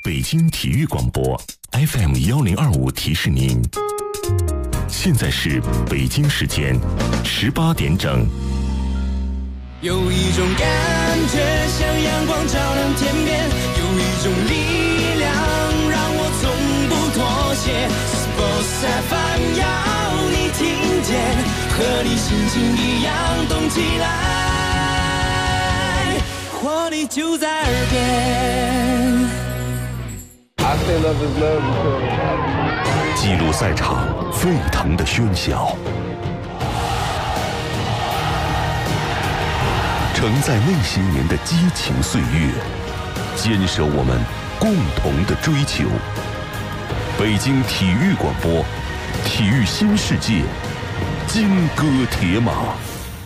北京体育广播 FM1025提示您，现在是北京时间18点整。 有一种感觉像阳光照亮天边，有一种力量让我从不妥协。Sports FM 要你听见，和你心情一样动起来，活力就在耳边。 I say love is love because 记录赛场沸腾的喧嚣，承载那些年的激情岁月，坚守我们共同的追求。北京体育广播，体育新世界，金戈铁马。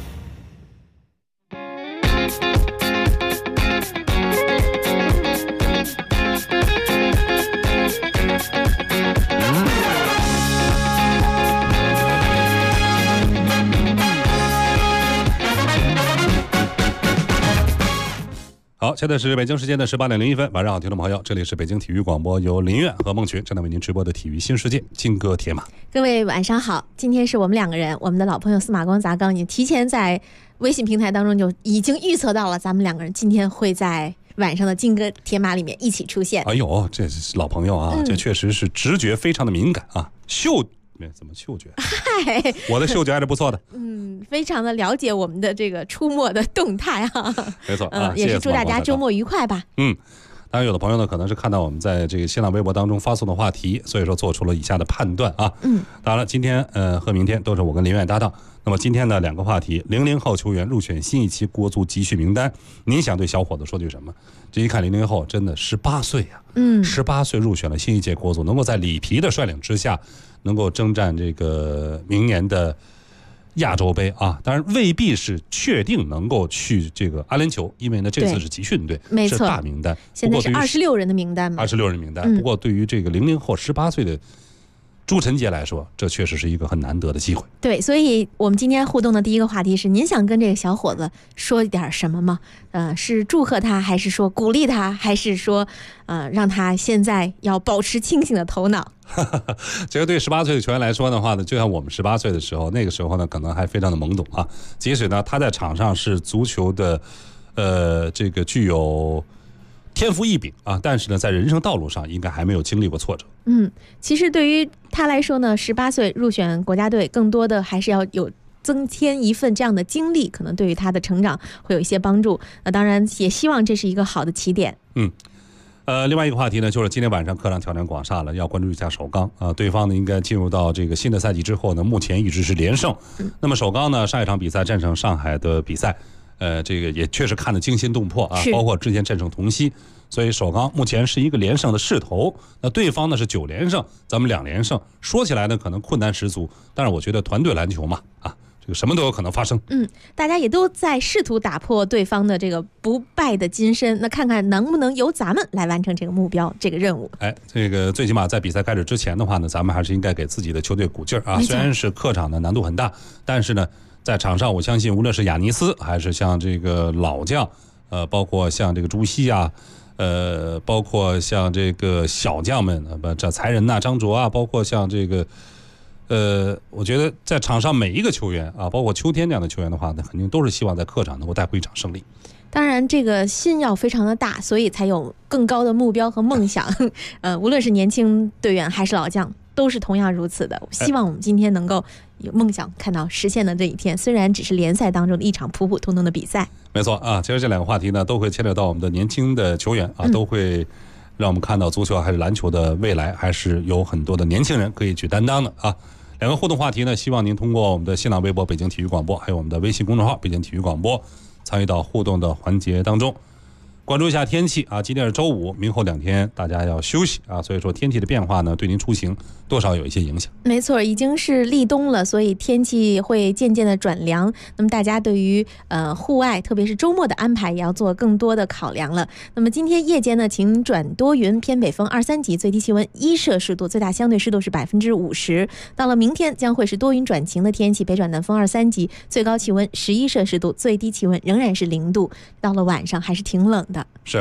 好，现在是北京时间的18点01分，晚上好，听众朋友，这里是北京体育广播，由林苑和孟群正在为您直播的体育新世界，金戈铁马。 各位晚上好，今天是我们两个人，我们的老朋友司马光砸缸，你提前在微信平台当中就已经预测到了，咱们两个人今天会在晚上的金戈铁马里面一起出现。 哎呦，这是老朋友啊，这确实是直觉非常的敏感啊，怎么嗅觉？ 嗨， 我的嗅觉还是不错的。 非常的了解我们的这个出没的动态啊。 没错啊， 也是祝大家周末愉快吧。 当然有的朋友呢可能是看到我们在这个新浪微博当中发送的话题，所以说做出了以下的判断啊。当然了，今天和明天都是我跟林苑搭档。那么今天呢，两个话题，00后球员入选新一期国足集训名单，您想对小伙子说句什么？这一看00后真的18岁啊，18岁入选了新一届国足，能够在里皮的率领之下，能够征战这个明年的亚洲杯啊，当然未必是确定能够去这个阿联酋，因为呢这次是集训队，是大名单， 现在是26人的名单嘛 ，26人名单。不过对于这个00后18岁的朱晨杰来说，这确实是一个很难得的机会。 对，所以我们今天互动的第一个话题是：您想跟这个小伙子说一点什么吗？是祝贺他，还是说鼓励他，还是说让他现在要保持清醒的头脑？ 这个对18岁的球员来说的话呢，就像我们18岁的时候，那个时候呢可能还非常的懵懂啊。即使呢他在场上是足球的这个具有天赋异禀啊，但是呢在人生道路上应该还没有经历过挫折。 其实对于他来说呢，18岁入选国家队，更多的还是要有增添一份这样的经历，可能对于他的成长会有一些帮助。当然也希望这是一个好的起点。 另外一个话题呢，就是今天晚上客场挑战广厦了，要关注一下首钢啊。对方呢应该进入到这个新的赛季之后呢，目前一直是连胜。那么首钢呢上一场比赛战胜上海的比赛，这个也确实看得惊心动魄啊，包括之前战胜同曦，所以首钢目前是一个连胜的势头。那对方呢是9连胜，咱们2连胜，说起来呢可能困难十足，但是我觉得团队篮球嘛这个什么都有可能发生。 大家也都在试图打破对方的这个不败的金身，那看看能不能由咱们来完成这个目标，这个任务。 这个最起码在比赛开始之前的话呢，咱们还是应该给自己的球队鼓劲儿啊。虽然是客场的难度很大，但是呢在场上我相信无论是亚尼斯还是像这个老将包括像这个朱熹啊包括像这个小将们这才人呐张卓啊，包括像这个我觉得在场上每一个球员啊，包括秋天这样的球员的话，那肯定都是希望在客场能够带回一场胜利。 当然这个心要非常的大，所以才有更高的目标和梦想。无论是年轻队员还是老将，都是同样如此的。希望我们今天能够有梦想看到实现的这一天，虽然只是联赛当中的一场普普通通的比赛。 没错啊，其实这两个话题呢都会牵扯到我们的年轻的球员啊，都会让我们看到足球还是篮球的未来还是有很多的年轻人可以去担当的啊。两个互动话题呢，希望您通过我们的新浪微博北京体育广播，还有我们的微信公众号北京体育广播，参与到互动的环节当中。关注一下天气啊，今天是周五，明后2天大家要休息啊，所以说天气的变化呢，对您出行多少有一些影响。 没错，已经是立冬了，所以天气会渐渐的转凉。那么大家对于户外，特别是周末的安排，也要做更多的考量了。那么今天夜间呢，晴转多云，偏北风2、3级，最低气温1摄氏度，最大相对湿度是50%。到了明天将会是多云转晴的天气，北转南风2、3级，最高气温11摄氏度，最低气温仍然是0度。到了晚上还是挺冷的。 是，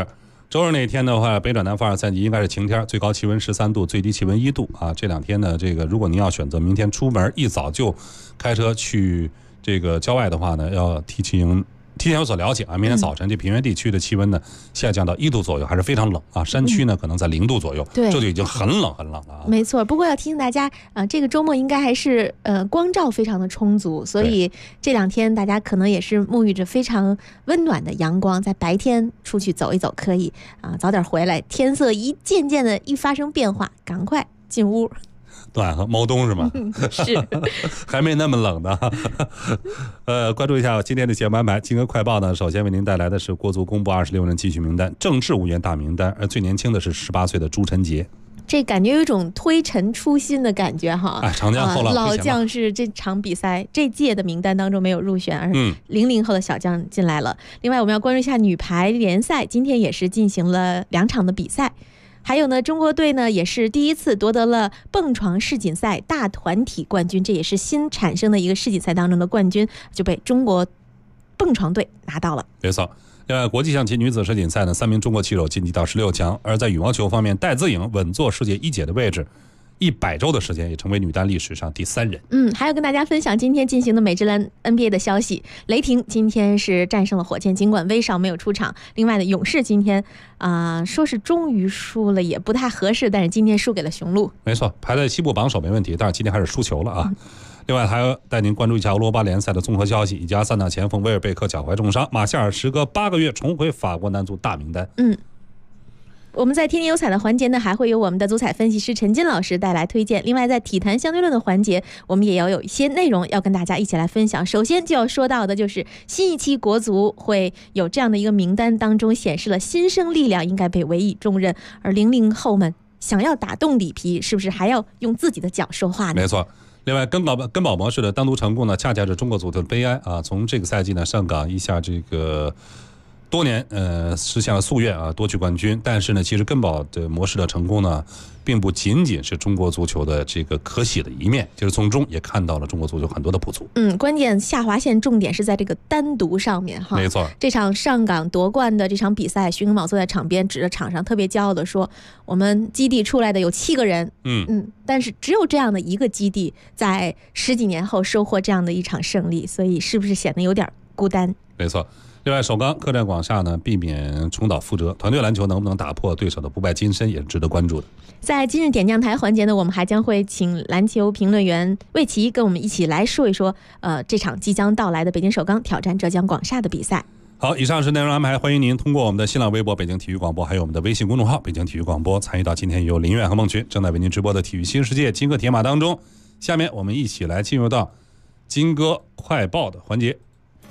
周日那天的话，北转南风2、3级应该是晴天，最高气温13度，最低气温1度啊。这2天呢，这个如果您要选择明天出门一早就开车去这个郊外的话呢，要提前有所了解啊。明天早晨这平原地区的气温呢下降到1度左右，还是非常冷啊。山区呢可能在0度左右， 对， 这就已经很冷了啊。 没错，不过要提醒大家这个周末应该还是光照非常的充足，所以这2天大家可能也是沐浴着非常温暖的阳光，在白天出去走一走可以早点回来，天色渐渐的发生变化，赶快进屋。 暖和猫冬是吗？ 是， 还没那么冷呢。关注一下今天的节目安排。金歌快报呢，首先为您带来的是国足公布26人继续名单，郑智无缘大名单，而最年轻的是18岁的朱晨杰。 这感觉有一种推陈出新的感觉哈！ 长江后浪老将是这场比赛这届的名单当中没有入选，而00后的小将进来了。另外，我们要关注一下女排联赛，今天也是进行了2场的比赛。还有呢，中国队呢也是第一次夺得了蹦床世锦赛大团体冠军，这也是新产生的一个世锦赛当中的冠军，就被中国蹦床队拿到了。 没错。另外，国际象棋女子世锦赛呢，3名中国棋手晋级到16强。而在羽毛球方面，戴资颖稳坐世界1姐的位置，100周的时间也成为女单历史上第3人。 还要跟大家分享今天进行的美职篮 NBA 的消息。雷霆今天是战胜了火箭，尽管威少没有出场。另外呢，勇士今天说是终于输了也不太合适，但是今天输给了雄鹿。 没错，排在西部榜首没问题，但是今天还是输球了啊。另外还要带您关注一下欧罗巴联赛的综合消息，以及阿森纳前锋威尔贝克脚踝重伤，马夏尔时隔8个月重回法国男足大名单。我们在天天有彩的环节呢，还会有我们的足彩分析师陈金老师带来推荐。另外在体坛相对论的环节，我们也要有一些内容要跟大家一起来分享。首先就要说到的就是新一期国足会有这样的一个名单，当中显示了新生力量应该被委以重任，而00后们想要打动里皮，是不是还要用自己的脚说话呢？ 没错。另外，根宝模式的单独成功呢，恰恰是中国足球的悲哀啊！从这个赛季呢，上港一下这个多年实现了夙愿啊，夺取冠军。但是呢，其实根宝的模式的成功呢，并不仅仅是中国足球的这个可喜的一面，就是从中也看到了中国足球很多的不足。 关键下划线重点是在这个单独上面哈。 没错， 这场上港夺冠的这场比赛，徐根宝坐在场边指着场上，特别骄傲的说：“我们基地出来的有7个人。”但是只有这样的一个基地，在10几年后收获这样的一场胜利，所以是不是显得有点孤单？ 没错。另外，首钢客战广厦呢，避免重蹈覆辙，团队篮球能不能打破对手的不败金身，也是值得关注的。 在今日点将台环节呢，我们还将会请篮球评论员魏奇跟我们一起来说一说，这场即将到来的北京首钢挑战浙江广厦的比赛。 好，以上是内容安排，欢迎您通过我们的新浪微博北京体育广播，还有我们的微信公众号北京体育广播，参与到今天由林远和孟群正在为您直播的体育新世界金戈铁马当中。下面我们一起来进入到金戈快报的环节。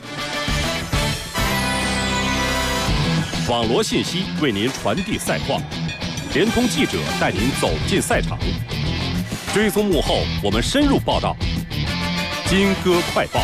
网罗信息为您传递赛况，联通记者带您走进赛场，追踪幕后我们深入报道。金戈快报。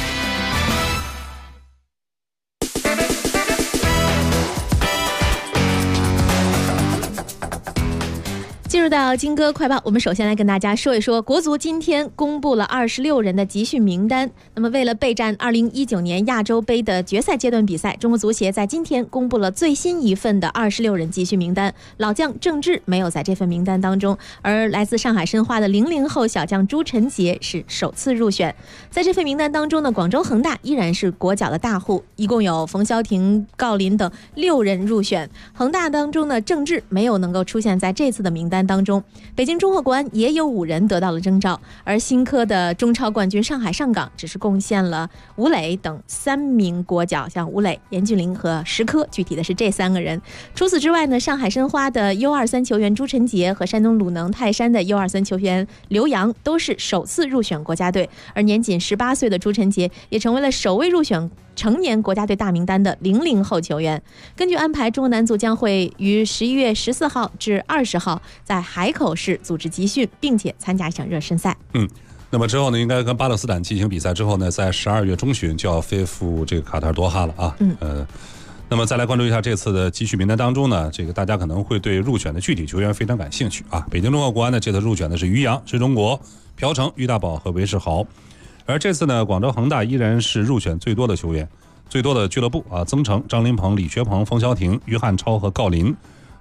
进入到金戈快报，我们首先来跟大家说一说，国足今天公布了26人的集训名单。那么为了备战2019年亚洲杯的决赛阶段比赛，中国足协在今天公布了最新一份的26人集训名单。老将郑智没有在这份名单当中，而来自上海申花的00后小将朱晨杰是首次入选。在这份名单当中呢，广州恒大依然是国脚的大户，一共有冯潇霆、郜林等6人入选。恒大当中呢，郑智没有能够出现在这次的名单当中。北京中赫国安也有5人得到了征召，而新科的中超冠军上海上港只是贡献了吴磊等3名国脚，像吴磊、严俊凌和石科，具体的是这3个人。除此之外呢，上海申花的 U23 球员朱晨杰和山东鲁能泰山的 U23 球员刘洋都是首次入选国家队，而年仅18岁的朱晨杰也成为了首位入选成年国家队大名单的00后球员。根据安排，中国男足将会于11月14号至20号在海口市组织集训，并且参加一场热身赛。 那么之后呢，应该跟巴勒斯坦进行比赛之后呢，在12月中旬就要飞赴这个卡塔尔多哈了啊。那么再来关注一下这次的集训名单当中呢，这个大家可能会对入选的具体球员非常感兴趣啊。北京中赫国安呢，这次入选的是于洋、石中国、朴成、于大宝和韦世豪。而这次呢，广州恒大依然是入选最多的球员，最多的俱乐部啊，曾诚、张琳芃、李学鹏、冯潇霆、于汉超和郜林。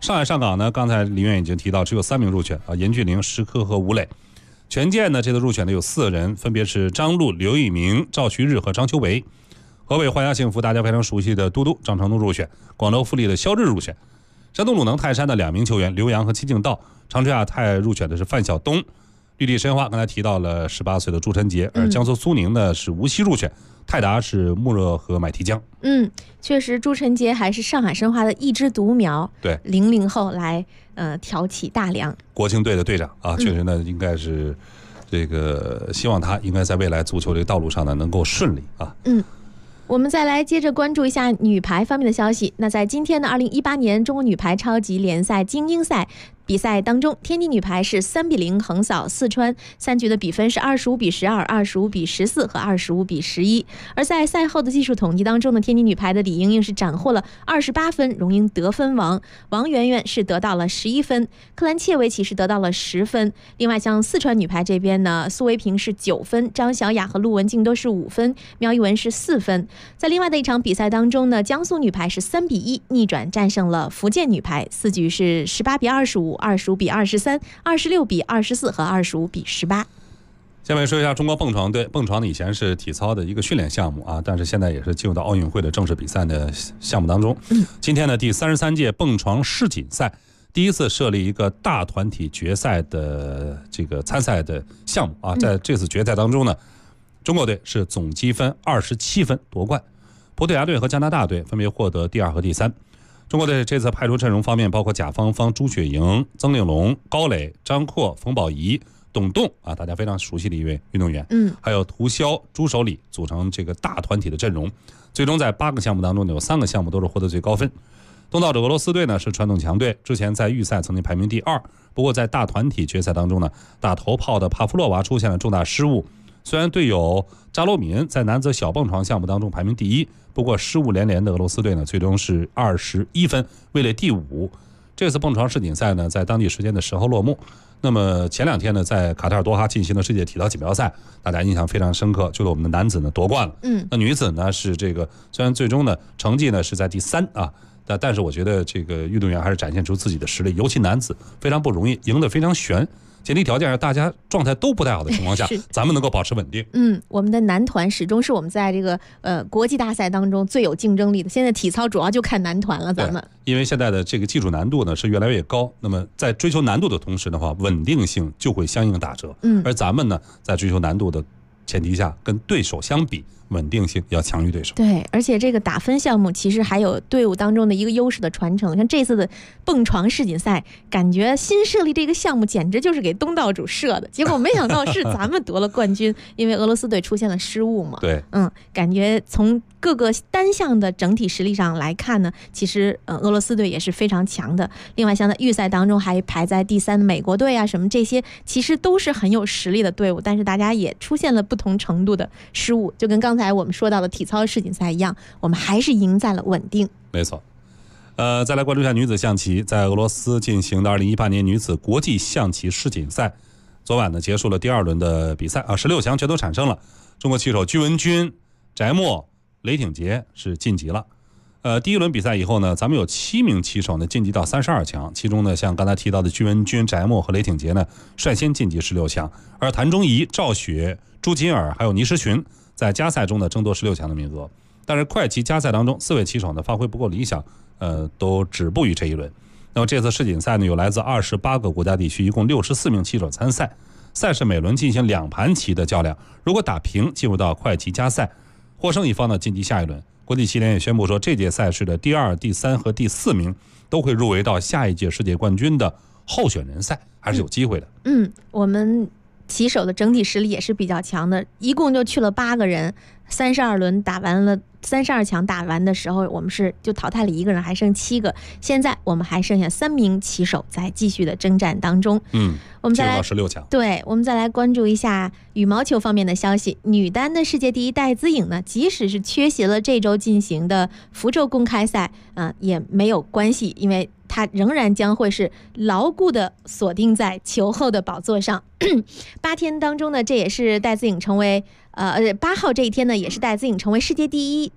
上海上港呢，刚才李院已经提到，只有3名入选啊，严俊凌、石科和吴磊。全健呢，这次入选的有4人，分别是张璐、刘一鸣、赵旭日和张秋维。河北华夏幸福大家非常熟悉的嘟嘟张成东入选，广州富力的肖日入选。山东鲁能泰山的2名球员刘洋和戚敬道，长春亚泰入选的是范晓东。绿地申花刚才提到了18岁的朱晨杰，而江苏苏宁呢是吴曦入选，泰达是穆热和买提江。 确实朱晨杰还是上海申花的一枝独苗， 对 00后来挑起大梁， 国青队的队长啊，确实呢应该是这个希望他应该在未来足球这个道路上呢能够顺利啊。 我们再来接着关注一下女排方面的消息。那在今天的2018年中国女排超级联赛精英赛比赛当中，天津女排是3比0横扫四川，3局的比分是25比12、25比14和25比11。而在赛后的技术统计当中呢，天津女排的李盈莹是斩获了28分，荣膺得分王；王媛媛是得到了11分，克兰切维奇是得到了10分。另外，像四川女排这边呢，苏维萍是9分，张小雅和陆文静都是5分，苗一文是4分。在另外的一场比赛当中呢，江苏女排是3比1逆转战胜了福建女排，4局是18比25、25比23、26比24和25比18。 下面说一下中国蹦床队。蹦床呢以前是体操的一个训练项目啊，但是现在也是进入到奥运会的正式比赛的项目当中。今天呢第33届蹦床世锦赛第一次设立一个大团体决赛的这个参赛的项目啊，在这次决赛当中呢，中国队是总积分27分夺冠，葡萄牙队和加拿大队分别获得第2和第3。中国队这次派出阵容方面包括贾芳芳、朱雪莹、曾令龙、高磊、张阔、冯宝仪、董栋啊，大家非常熟悉的一位运动员，还有涂潇、朱守礼组成这个大团体的阵容。最终在8个项目当中有3个项目都是获得最高分。东道主俄罗斯队呢是传统强队，之前在预赛曾经排名第2，不过在大团体决赛当中呢，打头炮的帕夫洛娃出现了重大失误。虽然队友扎罗敏在男子小蹦床项目当中排名第1，不过失误连连的俄罗斯队呢，最终是21分，位列第5。这次蹦床世锦赛呢，在当地时间的10号落幕。那么前2天呢，在卡塔尔多哈进行的世界体操锦标赛，大家印象非常深刻，就是我们的男子呢夺冠了。那女子呢是这个，虽然最终呢成绩呢是在第3啊，但是我觉得这个运动员还是展现出自己的实力，尤其男子非常不容易，赢得非常悬。前提条件是大家状态都不太好的情况下，咱们能够保持稳定。 我们的男团始终是我们在这个国际大赛当中最有竞争力的。现在体操主要就看男团了，咱们因为现在的这个技术难度呢是越来越高，那么在追求难度的同时的话，稳定性就会相应打折。而咱们呢，在追求难度的前提下，跟对手相比，稳定性要强于对手。 对，而且这个打分项目其实还有队伍当中的一个优势的传承。像这次的蹦床世锦赛，感觉新设立这个项目简直就是给东道主设的，结果没想到是咱们夺了冠军，因为俄罗斯队出现了失误嘛。 对， 感觉从各个单项的整体实力上来看呢，其实俄罗斯队也是非常强的。另外像在预赛当中还排在第3的美国队啊什么这些，其实都是很有实力的队伍，但是大家也出现了不同程度的失误，就跟刚才我们说到的体操世锦赛一样，我们还是赢在了稳定。 没错。再来关注一下女子象棋，在俄罗斯进行的2018年女子国际象棋世锦赛，昨晚呢结束了第2轮的比赛啊，16强全都产生了。中国棋手居文君、翟墨、雷挺杰是晋级了。第1轮比赛以后呢，咱们有7名棋手呢晋级到32强，其中呢像刚才提到的居文君、翟墨和雷挺杰呢率先晋级16强，而谭忠仪、赵雪、朱金尔还有倪诗群在加赛中呢争夺16强的名额。但是快棋加赛当中4位棋手呢发挥不够理想，都止步于这一轮。那么这次世锦赛呢有来自28个国家地区，一共64名棋手参赛，赛事每轮进行2盘棋的较量，如果打平进入到快棋加赛，获胜一方呢晋级下一轮。国际棋联也宣布说，这届赛事的第2、第3和第4名都会入围到下一届世界冠军的候选人赛，还是有机会的。 我们棋手的整体实力也是比较强的，一共就去了8个人，32轮打完了，32强打完的时候，我们是就淘汰了1个人，还剩7个。现在我们还剩下3名棋手在继续的征战当中。我们再来 16强。 对，我们再来关注一下羽毛球方面的消息。女单的世界第1戴资颖呢，即使是缺席了这周进行的福州公开赛，也没有关系，因为他仍然将会是牢固的锁定在球后的宝座上。8天当中呢，这也是戴资颖成为8号这一天呢，也是戴资颖成为世界第1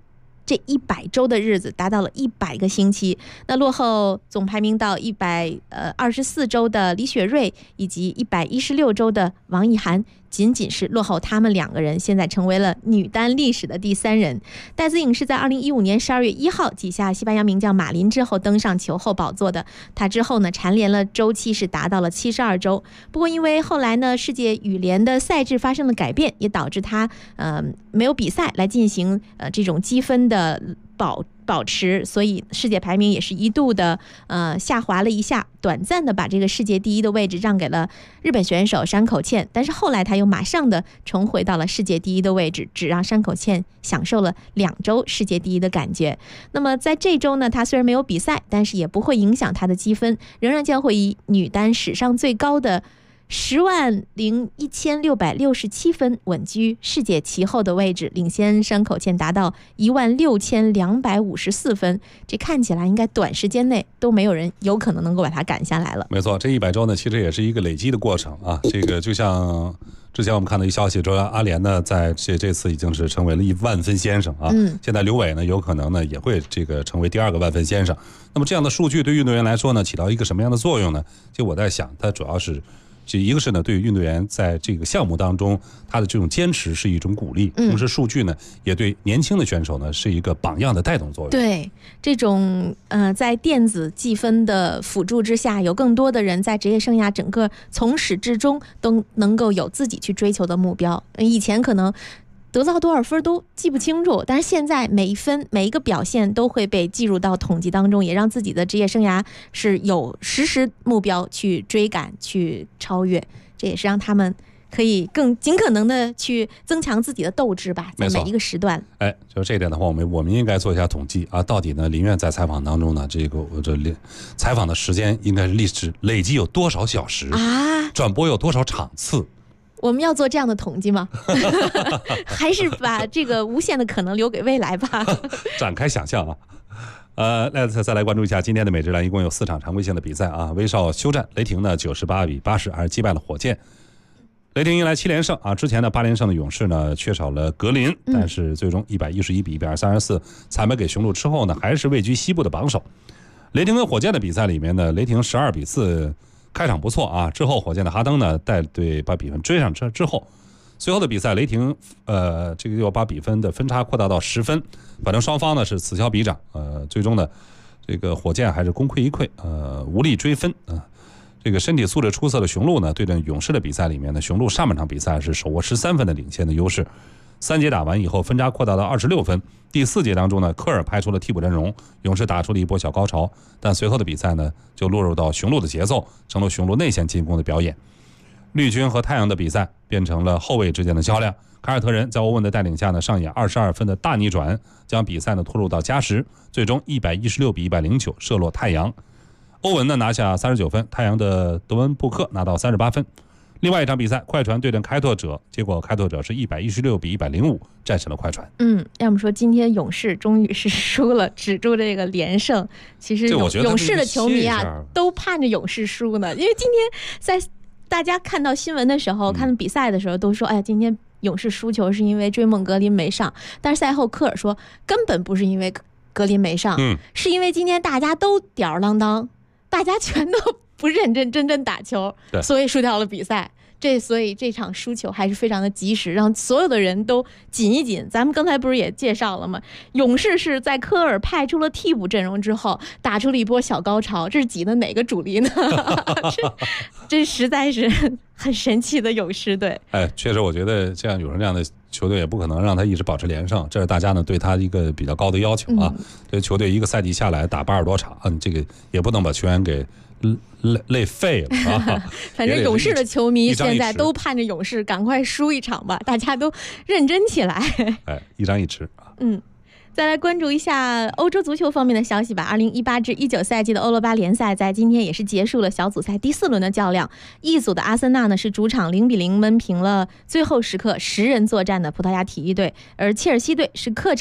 这100周的日子达到了100个星期，那落后总排名到124周的李雪芮以及116周的王艺涵，仅仅是落后他们2个人，现在成为了女单历史的第3人。戴资颖是在2015年12月1号挤下西班牙名将马林之后登上球后宝座的。他之后呢，蝉联了周期是达到了72周。不过因为后来呢，世界羽联的赛制发生了改变，也导致他没有比赛来进行这种积分的保持，所以世界排名也是一度的下滑了一下，短暂的把这个世界第1的位置让给了日本选手山口茜，但是后来他又马上的重回到了世界第1的位置，只让山口茜享受了2周世界第1的感觉。那么在这周呢，他虽然没有比赛，但是也不会影响他的积分，仍然将会以女单史上最高的101667分稳居世界其后的位置，领先山口茜达到16254分。这看起来应该短时间内都没有人有可能能够把它赶下来了。 没错，这100周呢，其实也是一个累积的过程啊。这个就像之前我们看到一消息，说阿联呢，在这次已经是成为了10000分先生啊。现在刘伟呢，有可能呢也会这个成为第2个10000分先生。那么这样的数据对运动员来说呢，起到一个什么样的作用呢？就我在想，它主要是。一个是呢，对于运动员在这个项目当中，他的这种坚持是一种鼓励，同时数据呢，也对年轻的选手呢是一个榜样的带动作用。 对，这种在电子计分的辅助之下，有更多的人在职业生涯整个从始至终都能够有自己去追求的目标。以前可能得到多少分都记不清楚，但是现在每一分每一个表现都会被计入到统计当中，也让自己的职业生涯是有实目标去追赶去超越，这也是让他们可以更尽可能的去增强自己的斗志吧，在每一个时段。 就这一点的话，我们应该做一下统计啊，到底呢林苑在采访当中呢，这采访的时间应该是累计有多少小时啊？转播有多少场次？ 我们要做这样的统计吗？还是把这个无限的可能留给未来吧？ 展开想象啊。再来关注一下今天的美职篮，一共有4场常规性的比赛啊。威少休战，雷霆呢98比80还是击败了火箭。雷霆迎来7连胜啊，之前的8连胜的勇士呢缺少了格林，但是最终111比134惨败给雄鹿之后呢，还是位居西部的榜首。雷霆跟火箭的比赛里面呢，雷霆12比4。开场不错啊，之后火箭的哈登呢带队把比分追上之后，随后的比赛雷霆这个又把比分的分差扩大到10分，反正双方呢是此消彼长，最终呢这个火箭还是功亏一篑，无力追分啊。这个身体素质出色的雄鹿呢对阵勇士的比赛里面呢，雄鹿上半场比赛是手握13分的领先的优势，3节打完以后分差扩大到26分。第4节当中呢，科尔派出了替补阵容，勇士打出了一波小高潮，但随后的比赛呢就落入到雄鹿的节奏，成了雄鹿内线进攻的表演。绿军和太阳的比赛变成了后卫之间的较量，凯尔特人在欧文的带领下呢上演22分的大逆转，将比赛呢拖入到加时，最终116比109射落太阳。欧文呢拿下39分，太阳的德文布克拿到38分。另外一场比赛，快船对阵开拓者，结果开拓者是116比105战胜了快船。 要么说今天勇士终于是输了，止住这个连胜。其实勇士的球迷啊，都盼着勇士输呢，因为今天在大家看到新闻的时候，看比赛的时候都说，哎呀，今天勇士输球是因为追梦格林没上，但是赛后科尔说根本不是因为格林没上，是因为今天大家都吊儿郎当，大家全都不认真打球，所以输掉了比赛。所以这场输球还是非常的及时，让所有的人都紧一紧。咱们刚才不是也介绍了吗？勇士是在科尔派出了替补阵容之后，打出了一波小高潮。这是挤的哪个主力呢？这实在是很神奇的勇士队。 确实，我觉得这样有人这样的球队也不可能让他一直保持连胜，这是大家呢对他一个比较高的要求啊。这球队一个赛季下来打80多场，这个也不能把球员给累废了啊！ 反正勇士的球迷现在都盼着勇士赶快输一场吧，大家都认真起来。 一张一弛。 再来关注一下欧洲足球方面的消息吧。2018至19赛季的欧罗巴联赛在今天也是结束了小组赛第4轮的较量。一组的阿森纳呢是主场0比0闷平了最后时刻10人作战的葡萄牙体育队，而切尔西队是客场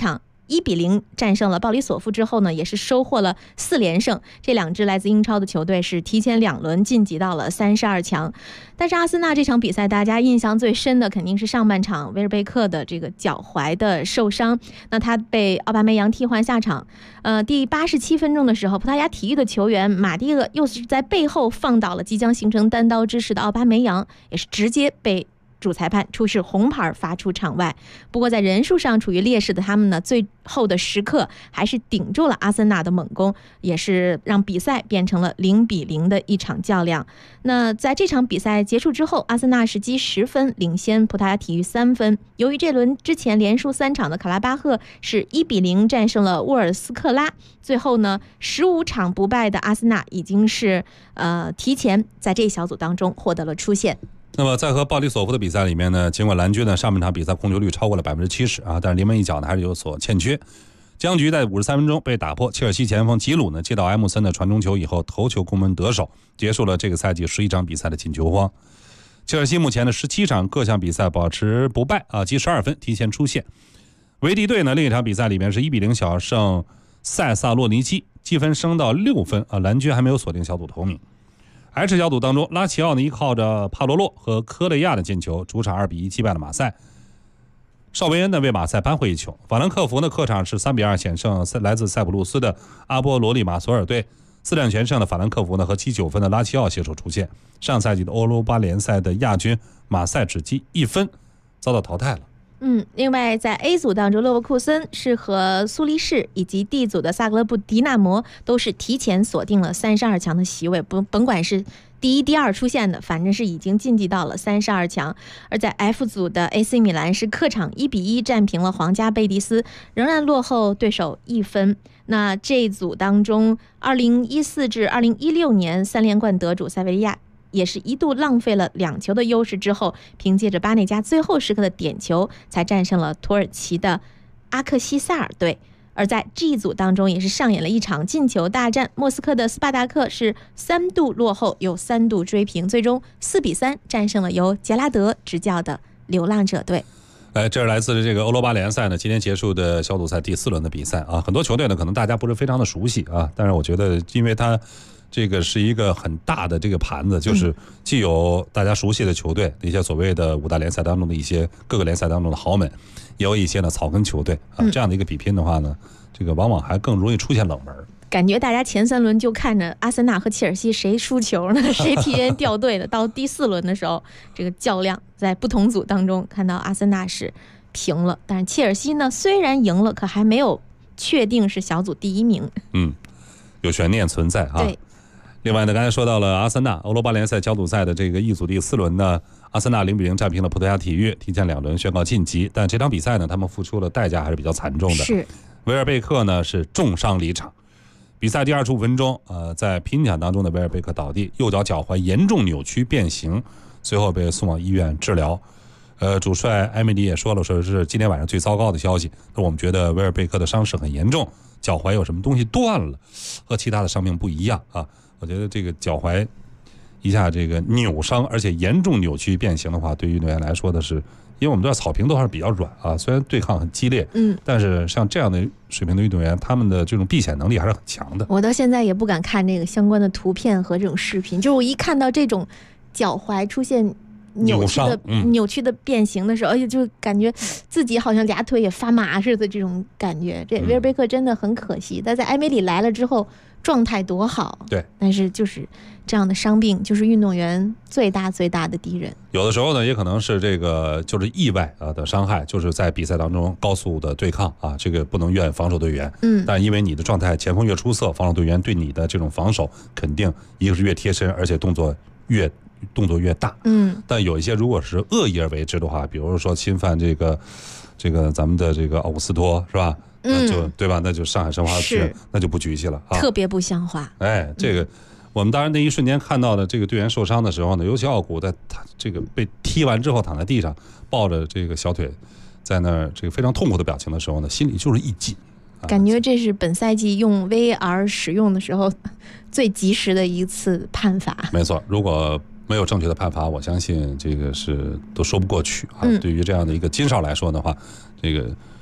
1-0战胜了鲍里索夫之后呢，也是收获了4连胜。这2支来自英超的球队是提前2轮晋级到了32强。但是阿森纳这场比赛，大家印象最深的肯定是上半场威尔贝克的这个脚踝的受伤，那他被奥巴梅扬替换下场。第87分钟的时候，葡萄牙体育的球员马蒂厄又是在背后放倒了即将形成单刀之势的奥巴梅扬，也是直接被主裁判出示红牌罚出场外。不过在人数上处于劣势的他们呢，最后的时刻还是顶住了阿森纳的猛攻，也是让比赛变成了0-0的一场较量。那在这场比赛结束之后，阿森纳是积10分领先葡萄牙体育3分。由于这轮之前连输3场的卡拉巴赫是1-0战胜了沃尔斯克拉，最后呢15场不败的阿森纳已经是提前在这一小组当中获得了出线。 那么在和鲍里索夫的比赛里面呢，尽管蓝军呢上半场比赛控球率超过了70%啊，但是临门一脚呢还是有所欠缺。僵局在53分钟被打破，切尔西前锋吉鲁呢接到埃姆森的传中球以后头球攻门得手，结束了这个赛季11场比赛的进球荒。切尔西目前的17场各项比赛保持不败啊，积12分，提前出线。维迪队呢另一场比赛里面是1-0小胜塞萨洛尼基，积分升到6分啊，蓝军还没有锁定小组头名。H 小组当中，拉齐奥呢依靠着帕罗洛和科雷亚的进球，主场2-1击败了马赛。邵维恩呢为马赛扳回一球。法兰克福呢客场是3-2险胜来自塞浦路斯的阿波罗利马索尔队。4战全胜的法兰克福呢和积9分的拉齐奥携手出线。上赛季的欧巴联赛的亚军马赛只积1分，遭到淘汰了。 另外在 A 组当中，勒沃库森是和苏黎世以及 D 组的萨格勒布迪纳摩都是提前锁定了32强的席位，甭管是第1、第2出现的，反正是已经晋级到了32强。而在 F 组的 AC 米兰是客场1-1战平了皇家贝蒂斯，仍然落后对手1分。那这一组当中，2014至2016年3连冠得主塞维利亚也是一度浪费了2球的优势之后，凭借着巴内加最后时刻的点球才战胜了土耳其的阿克西萨尔队。而在 G 组当中也是上演了一场进球大战，莫斯科的斯巴达克是3度落后又3度追平，最终4-3战胜了由杰拉德执教的流浪者队。 这是来自这个欧罗巴联赛呢今天结束的小组赛第4轮的比赛啊，很多球队呢可能大家不是非常的熟悉啊，但是我觉得因为它这个是一个很大的这个盘子，就是既有大家熟悉的球队，一些所谓的5大联赛当中的一些各个联赛当中的豪门，也有一些呢草根球队啊，这样的一个比拼的话呢，这个往往还更容易出现冷门。 感觉大家前3轮就看着阿森纳和切尔西谁输球呢，谁提前掉队的。到第4轮的时候，这个较量在不同组当中看到阿森纳是平了，但是切尔西呢虽然赢了，可还没有确定是小组第1名。 有悬念存在啊。 对。 另外呢，刚才说到了阿森纳欧罗巴联赛小组赛的这个一组第4轮呢，阿森纳0-0战平了葡萄牙体育，提前2轮宣告晋级。但这场比赛呢，他们付出的代价还是比较惨重的。 是， 维尔贝克呢是重伤离场。比赛第25分钟，在拼抢当中的维尔贝克倒地，右脚脚踝严重扭曲变形，随后被送往医院治疗。主帅埃梅里也说了，说是今天晚上最糟糕的消息。我们觉得维尔贝克的伤势很严重，脚踝有什么东西断了，和其他的伤病不一样啊。我觉得这个脚踝一下这个扭伤，而且严重扭曲变形的话，对于运动员来说的是，因为我们知道草坪都还是比较软啊，虽然对抗很激烈，但是像这样的水平的运动员，他们的这种避险能力还是很强的。 我到现在也不敢看这个相关的图片和这种视频，就是我一看到这种脚踝出现扭曲的变形的时候，而且就感觉自己好像俩腿也发麻似的这种感觉。这维尔贝克真的很可惜，但在埃梅里来了之后状态多好， 对， 但是就是这样的伤病就是运动员最大的敌人。 有的时候呢也可能是这个就是意外的伤害，就是在比赛当中高速的对抗啊，这个不能怨防守队员，但因为你的状态前锋越出色，防守队员对你的这种防守肯定一个是越贴身，而且动作越大，但有一些如果是恶意而为之的话，比如说侵犯这个咱们的这个奥古斯托是吧？那就对吧？那就上海申花区那就不局气了啊， 特别不像话。 这个我们当然那一瞬间看到的这个队员受伤的时候呢，尤其奥古在他这个被踢完之后躺在地上抱着这个小腿在那儿这个非常痛苦的表情的时候呢，心里就是一悸， 感觉这是本赛季用 VAR 使用的时候最及时的一次判罚。 没错，如果没有正确的判罚，我相信这个是都说不过去啊。对于这样的一个金哨来说的话，这个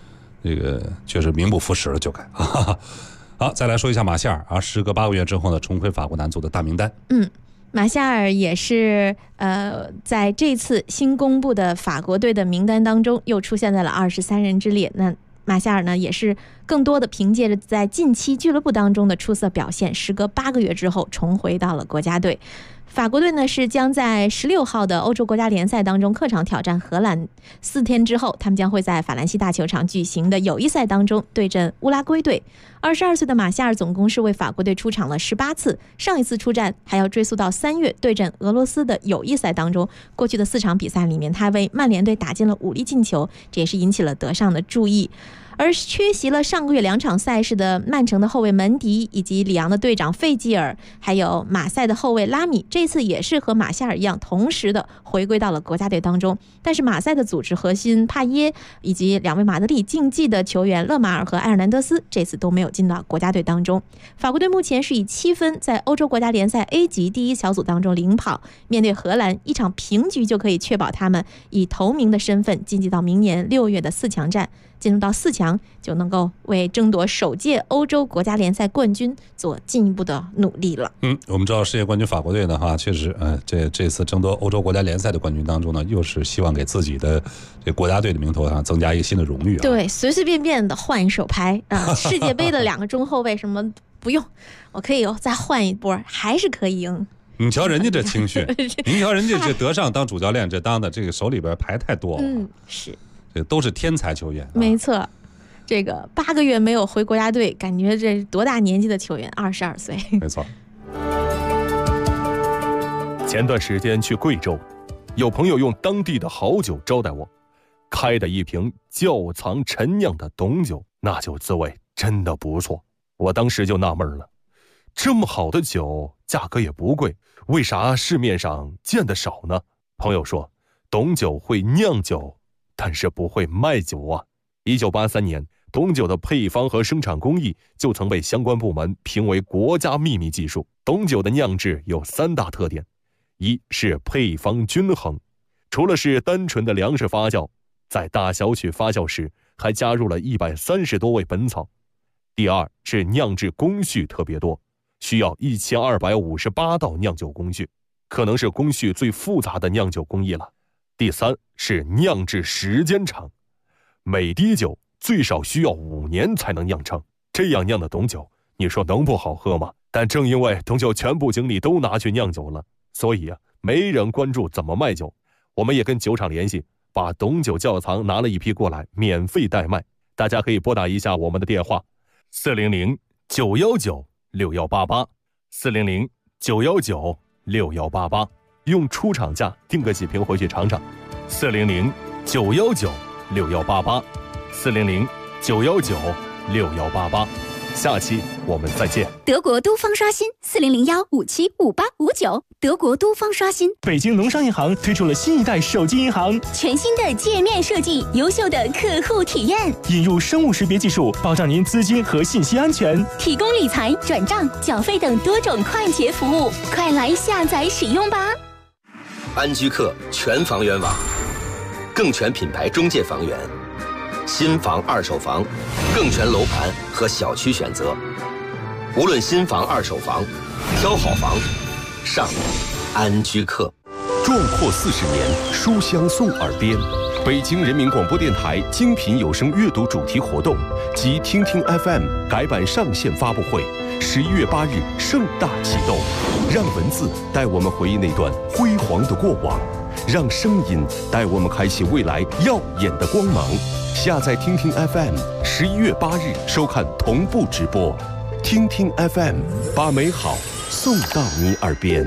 这个确实名不副实了，就该。好，再来说一下马夏尔啊，时隔8个月之后呢，重回法国男足的大名单。 马夏尔也是在这次新公布的法国队的名单当中，又出现在了23人之列。那马夏尔呢，也是更多的凭借着在近期俱乐部当中的出色表现，时隔8个月之后重回到了国家队。法国队呢是将在16号的欧洲国家联赛当中客场挑战荷兰，4天之后他们将会在法兰西大球场举行的友谊赛当中对阵乌拉圭队。22岁的马夏尔总共是为法国队出场了18次，上一次出战还要追溯到3月对阵俄罗斯的友谊赛当中。过去的4场比赛里面，他为曼联队打进了5粒进球，这也是引起了德尚的注意。而缺席了上个月2场赛事的曼城的后卫门迪，以及里昂的队长费吉尔，还有马赛的后卫拉米，这次也是和马夏尔一样同时的回归到了国家队当中。但是马赛的组织核心帕耶以及2位马德里竞技的球员勒马尔和埃尔南德斯这次都没有进到国家队当中。法国队目前是以7分在欧洲国家联赛 A 级第1小组当中领跑，面对荷兰一场平局就可以确保他们以头名的身份晋级到明年6月的4强战，进入到4强就能够为争夺首届欧洲国家联赛冠军做进一步的努力了。 我们知道世界冠军法国队的话，确实这次争夺欧洲国家联赛的冠军当中呢，又是希望给自己的这国家队的名头上增加一个新的荣誉啊。 对，随随便便的换一手牌啊，世界杯的2个中后卫什么不用，我可以再换一波，还是可以赢。 你瞧人家这青训，您瞧人家这德尚当主教练，这当的这个手里边牌太多了。 是， 这都是天才球员。 没错，这个8个月没有回国家队，感觉这是多大年纪的球员，22岁。 没错。 前段时间去贵州，有朋友用当地的好酒招待我，开的一瓶窖藏陈酿的董酒，那酒滋味真的不错。我当时就纳闷了，这么好的酒价格也不贵，为啥市面上见得少呢？朋友说，董酒会酿酒，但是不会卖酒啊。1983年，董酒的配方和生产工艺就曾被相关部门评为国家秘密技术。董酒的酿制有3大特点，一是配方均衡，除了是单纯的粮食发酵，在大小曲发酵时还加入了130多味本草。第二是酿制工序特别多，需要1258道酿酒工序，可能是工序最复杂的酿酒工艺了。第三是酿制时间长，每滴酒最少需要5年才能酿成，这样酿的董酒，你说能不好喝吗？但正因为董酒全部精力都拿去酿酒了，所以没人关注怎么卖酒。我们也跟酒厂联系，把董酒窖藏拿了一批过来，免费代卖。大家可以拨打一下我们的电话，400-919-6188 400-919-6188，用出厂价订个几瓶回去尝尝。400-919-6188 400-919-6188，下期我们再见。 德国都方刷新400-157-5859，德国都方刷新。 北京农商银行推出了新一代手机银行， 全新的界面设计，优秀的客户体验， 引入生物识别技术，保障您资金和信息安全， 提供理财、转账、缴费等多种快捷服务，快来下载使用吧！ 安居客全房源网，更全品牌中介房源，新房、二手房，更全楼盘和小区选择。无论新房、二手房，挑好房，上安居客。 壮阔40年，书香送耳边。北京人民广播电台精品有声阅读主题活动及听听 FM 改版上线发布会，11月8日盛大启动。让文字带我们回忆那段辉煌的过往，让声音带我们开启未来耀眼的光芒。下载听听 FM，11月8日收看同步直播。听听 FM， 把美好送到你耳边。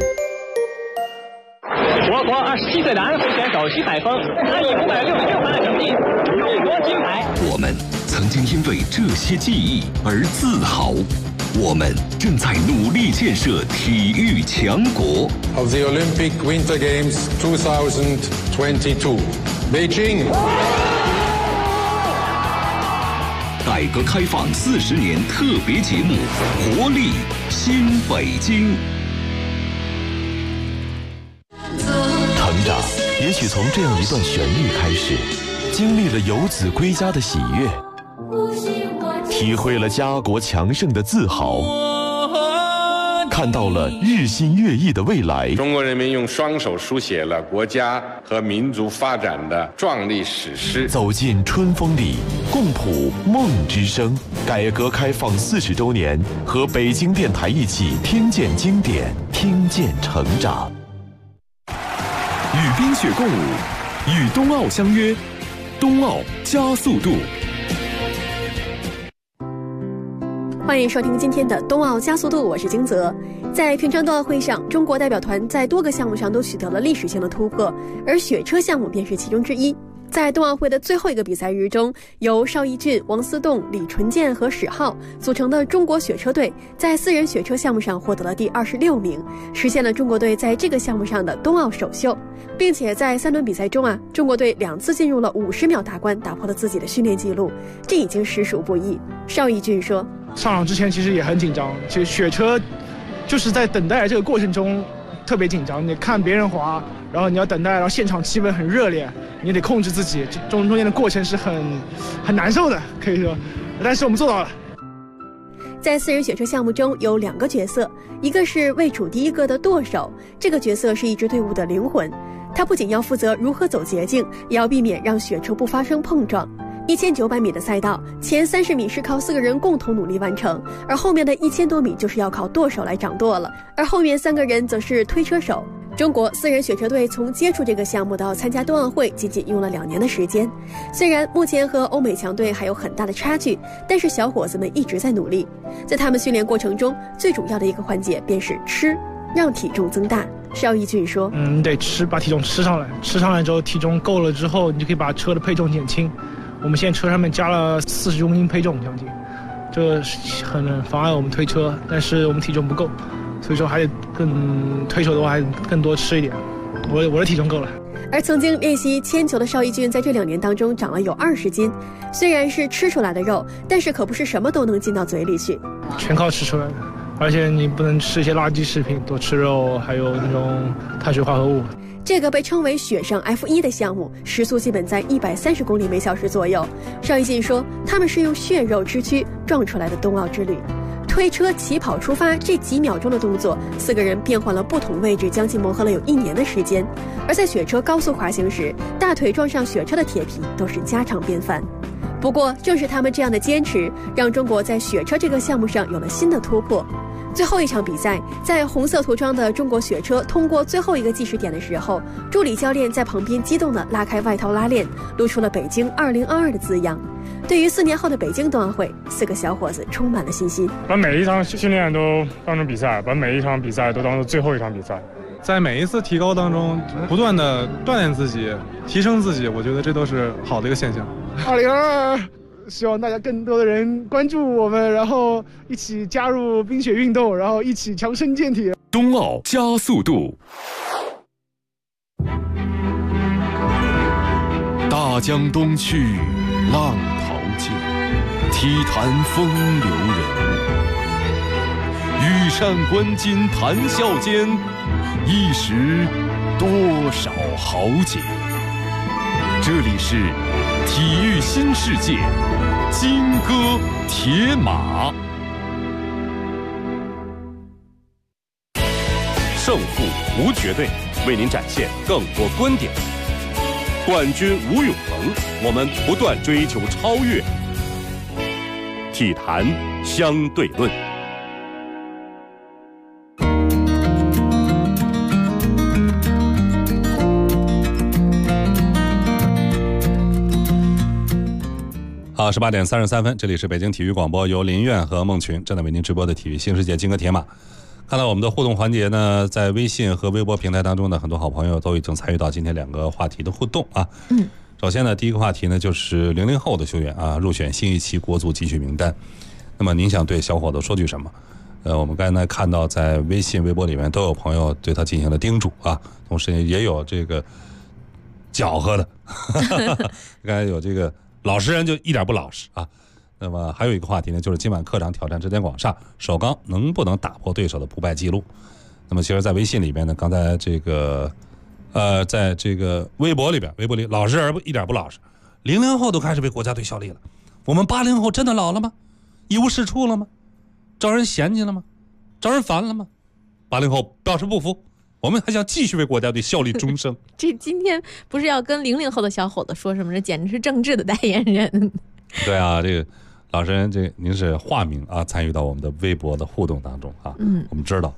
我国27岁的安徽选手徐海峰，他以566分的成绩勇夺金牌。 我们曾经因为这些记忆而自豪，我们正在努力建设体育强国。 Of the Olympic Winter Games 2022, Beijing. 改革开放40年特别节目，活力新北京。 成长也许从这样一段旋律开始，经历了游子归家的喜悦， 体会了家国强盛的自豪，看到了日新月异的未来。 中国人民用双手书写了国家和民族发展的壮丽史诗。 走进春风里，共谱梦之声。改革开放40周年，和北京电台一起听见经典，听见成长。 与冰雪共舞，与冬奥相约，冬奥加速度。 欢迎收听今天的冬奥加速度，我是金泽。在平昌冬奥会上，中国代表团在多个项目上都取得了历史性的突破，而雪车项目便是其中之一。在冬奥会的最后一个比赛日中，由邵逸峻、王思栋、李纯建和史浩组成的中国雪车队在4人雪车项目上获得了第26名，实现了中国队在这个项目上的冬奥首秀。并且在3轮比赛中中国队2次进入了50秒大关，打破了自己的训练记录，这已经实属不易。邵逸峻说， 上场之前其实也很紧张，其实雪车就是在等待这个过程中特别紧张，你看别人滑，然后你要等待，然后现场气氛很热烈，你得控制自己，中间的过程是很难受的，可以说，但是我们做到了。 在4人雪车项目中有2个角色，一个是位处第一个的舵手，这个角色是一支队伍的灵魂，他不仅要负责如何走捷径，也要避免让雪车不发生碰撞。1900米的赛道，前30米是靠4个人共同努力完成，而后面的1000多米就是要靠舵手来掌舵了，而后面3个人则是推车手。中国4人雪车队从接触这个项目到参加冬奥会仅用了2年的时间，虽然目前和欧美强队还有很大的差距，但是小伙子们一直在努力。在他们训练过程中，最主要的一个环节便是吃，让体重增大。邵逸峻说， 你得吃，把体重吃上来，吃上来之后体重够了之后，你就可以把车的配重减轻。我们现在车上面加了40公斤配重将近，这很妨碍我们推车，但是我们体重不够，所以说还得推手的话还得更多吃一点。我的体重够了。 而曾经练习铅球的邵逸峻在这2年当中长了有20斤，虽然是吃出来的肉，但是可不是什么都能进到嘴里去， 全靠吃出来的。而且你不能吃一些垃圾食品，多吃肉，还有那种碳水化合物。 这个被称为雪上 F1 的项目，时速基本在130公里每小时左右。邵逸峻说，他们是用血肉之躯撞出来的冬奥之旅。推车起跑出发这几秒钟的动作，4个人变换了不同位置，将近磨合了有1年的时间。而在雪车高速滑行时，大腿撞上雪车的铁皮都是家常便饭。不过正是他们这样的坚持，让中国在雪车这个项目上有了新的突破。最后一场比赛，在红色涂装的中国雪车通过最后一个计时点的时候，助理教练在旁边激动地拉开外套拉链，露出了北京2022的字样。对于4年后的北京冬奥会，4个小伙子充满了信心， 把每一场训练都当成比赛，把每一场比赛都当成最后一场比赛。 在每一次提高当中，不断地锻炼自己，提升自己，我觉得这都是好的一个现象。 2022，希望大家更多的人关注我们，然后一起加入冰雪运动，然后一起强身健体。 冬奥加速度。大江东去，浪淘尽，体坛风流人物。羽扇纶巾谈笑间，一时多少豪杰。这里是体育新世界，金戈铁马。胜负无绝对，为您展现更多观点。冠军无永恒，我们不断追求超越。体坛相对论。 好，18点33分，这里是北京体育广播，由林苑和孟群正在为您直播的体育新世界金戈铁马。看到我们的互动环节呢，在微信和微博平台当中呢，很多好朋友都已经参与到今天2个话题的互动啊。首先呢，第一个话题呢，就是00后的球员啊，入选新一期国足集训名单。那么您想对小伙子说句什么？我们刚才看到在微信、微博里面都有朋友对他进行了叮嘱啊，同时也有这个搅和的，刚才有这个老实人就一点不老实啊。那么还有一个话题呢，就是今晚客场挑战浙江广厦，首钢能不能打破对手的不败记录？那么其实，在微信里面呢，刚才这个在这个微博里，老实人一点不老实，00后都开始为国家队效力了。 我们80后真的老了吗？一无是处了吗？招人嫌弃了吗？招人烦了吗？80后表示不服，我们还想继续为国家队效力终生。 这今天不是要跟00后的小伙子说什么？这简直是政治的代言人。 对啊，这个老师，这您是化名啊，参与到我们的微博的互动当中啊。我们知道，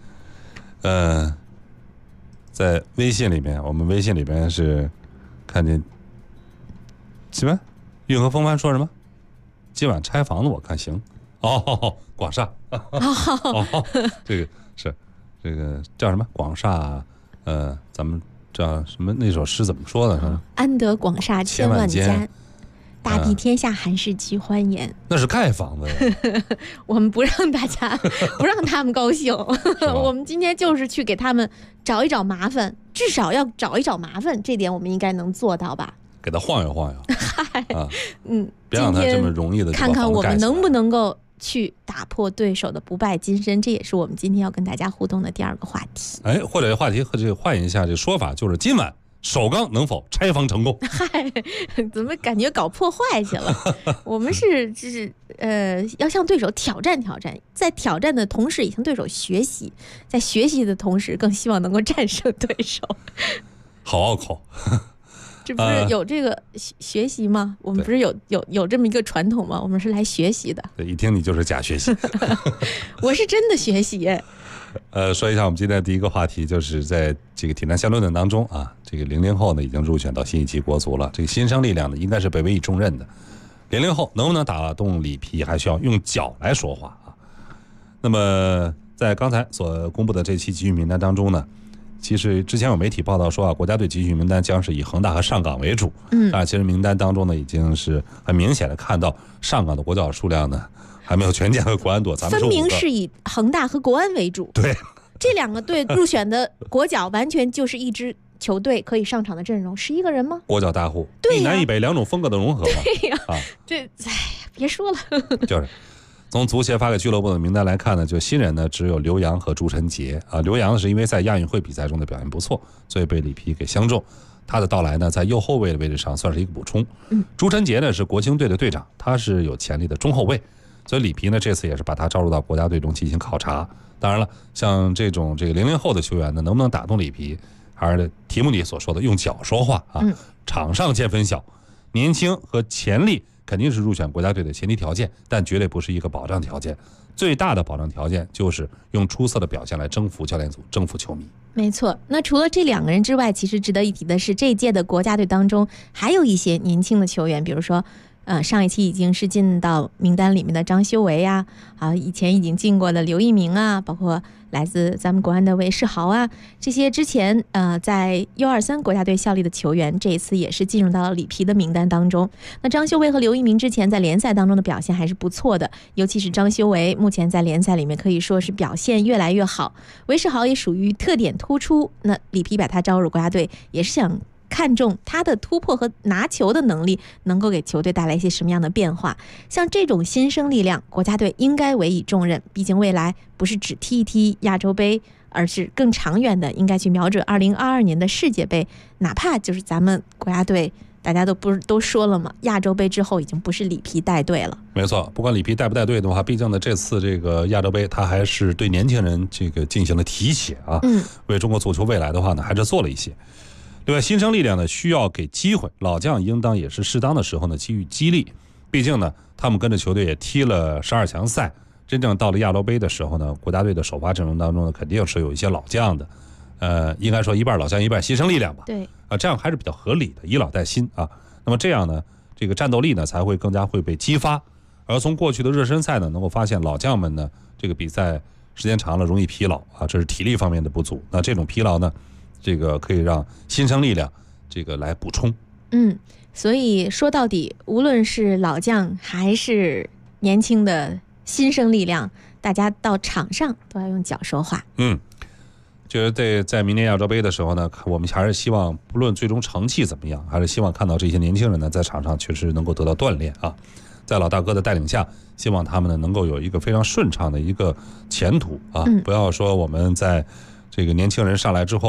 在微信里面，我们微信里边是看见什么？运河风帆说什么？今晚拆房子，我看行。广厦。这个是这个叫什么？广厦，咱们叫什么？那首诗怎么说的？ 安得广厦千万间，大庇天下寒士俱欢颜。 那是盖房子呀。 我们不让大家，不让他们高兴。我们今天就是去给他们找一找麻烦，至少要找一找麻烦，这点我们应该能做到吧？ 给他晃悠晃悠。别让他这么容易的看看我们能不能够去打破对手的不败金身，这也是我们今天要跟大家互动的第2个话题。 或者话题和这个换一下这说法，就是今晚首钢能否拆房成功？ 怎么感觉搞破坏去了？我们就是要向对手挑战，在挑战的同时也向对手学习，在学习的同时更希望能够战胜对手。 好拗口。 这不是有这个学习吗？我们不是有这么一个传统吗？我们是来学习的。 对，一听你就是假学习。 我是真的学习。 说一下我们今天第1个话题，就是在这个体坛相论当中啊，这个00后呢已经入选到新一期国足了。这个新生力量呢应该是被委以重任的。00后能不能打动里皮，还需要用脚来说话啊。那么在刚才所公布的这期集训名单当中呢，其实之前有媒体报道说啊，国家队集训名单将是以恒大和上港为主。其实名单当中呢，已经是很明显的看到上港的国脚数量呢，还没有权健和国安多。咱们分明是以恒大和国安为主。 对， 这2个队入选的国脚完全就是一支球队可以上场的阵容，11个人吗？ 国脚大户， 对， 一南一北2种风格的融合嘛。 对呀，别说了。 就是。从足协发给俱乐部的名单来看呢，就新人呢只有刘洋和朱晨杰啊。刘洋是因为在亚运会比赛中的表现不错，所以被里皮给相中。他的到来呢，在右后卫的位置上算是一个补充。朱晨杰呢是国青队的队长，他是有潜力的中后卫，所以里皮呢这次也是把他招入到国家队中进行考察。当然了，像这个00后的球员呢，能不能打动里皮，还是题目里所说的用脚说话啊。场上见分晓，年轻和潜力肯定是入选国家队的前提条件，但绝对不是一个保障条件。最大的保障条件就是用出色的表现来征服教练组，征服球迷。 没错，那除了这2个人之外，其实值得一提的是，这一届的国家队当中还有一些年轻的球员，比如说上一期已经是进到名单里面的张修为啊，以前已经进过的刘一鸣啊，包括来自咱们国安的韦世豪啊，这些之前在U23国家队效力的球员，这一次也是进入到了里皮的名单当中。那张修为和刘一鸣之前在联赛当中的表现还是不错的，尤其是张修为目前在联赛里面可以说是表现越来越好，韦世豪也属于特点突出，那里皮把他招入国家队也是想看重他的突破和拿球的能力能够给球队带来一些什么样的变化。像这种新生力量，国家队应该委以重任，毕竟未来不是只踢一踢亚洲杯，而是更长远的应该去瞄准2022年的世界杯。哪怕就是咱们国家队大家都说了嘛，亚洲杯之后已经不是里皮带队了。 没错，不管里皮带不带队的话，毕竟呢这次这个亚洲杯他还是对年轻人这个进行了提携啊，为中国足球未来的话呢还是做了一些。另外，新生力量呢需要给机会，老将应当也是适当的时候呢给予激励。毕竟呢，他们跟着球队也踢了12强赛，真正到了亚洲杯的时候呢，国家队的首发阵容当中呢，肯定是有一些老将的，应该说一半老将一半新生力量吧。 对， 这样还是比较合理的，以老带新啊。那么这样呢，这个战斗力呢才会更加会被激发。而从过去的热身赛呢，能够发现老将们呢，这个比赛时间长了容易疲劳啊，这是体力方面的不足。那这种疲劳呢，这个可以让新生力量这个来补充。 所以说到底，无论是老将还是年轻的新生力量，大家到场上都要用脚说话。 就是在明年亚洲杯的时候呢，我们还是希望不论最终成绩怎么样，还是希望看到这些年轻人呢在场上确实能够得到锻炼啊。在老大哥的带领下，希望他们呢能够有一个非常顺畅的一个前途啊。不要说我们在这个年轻人上来之后，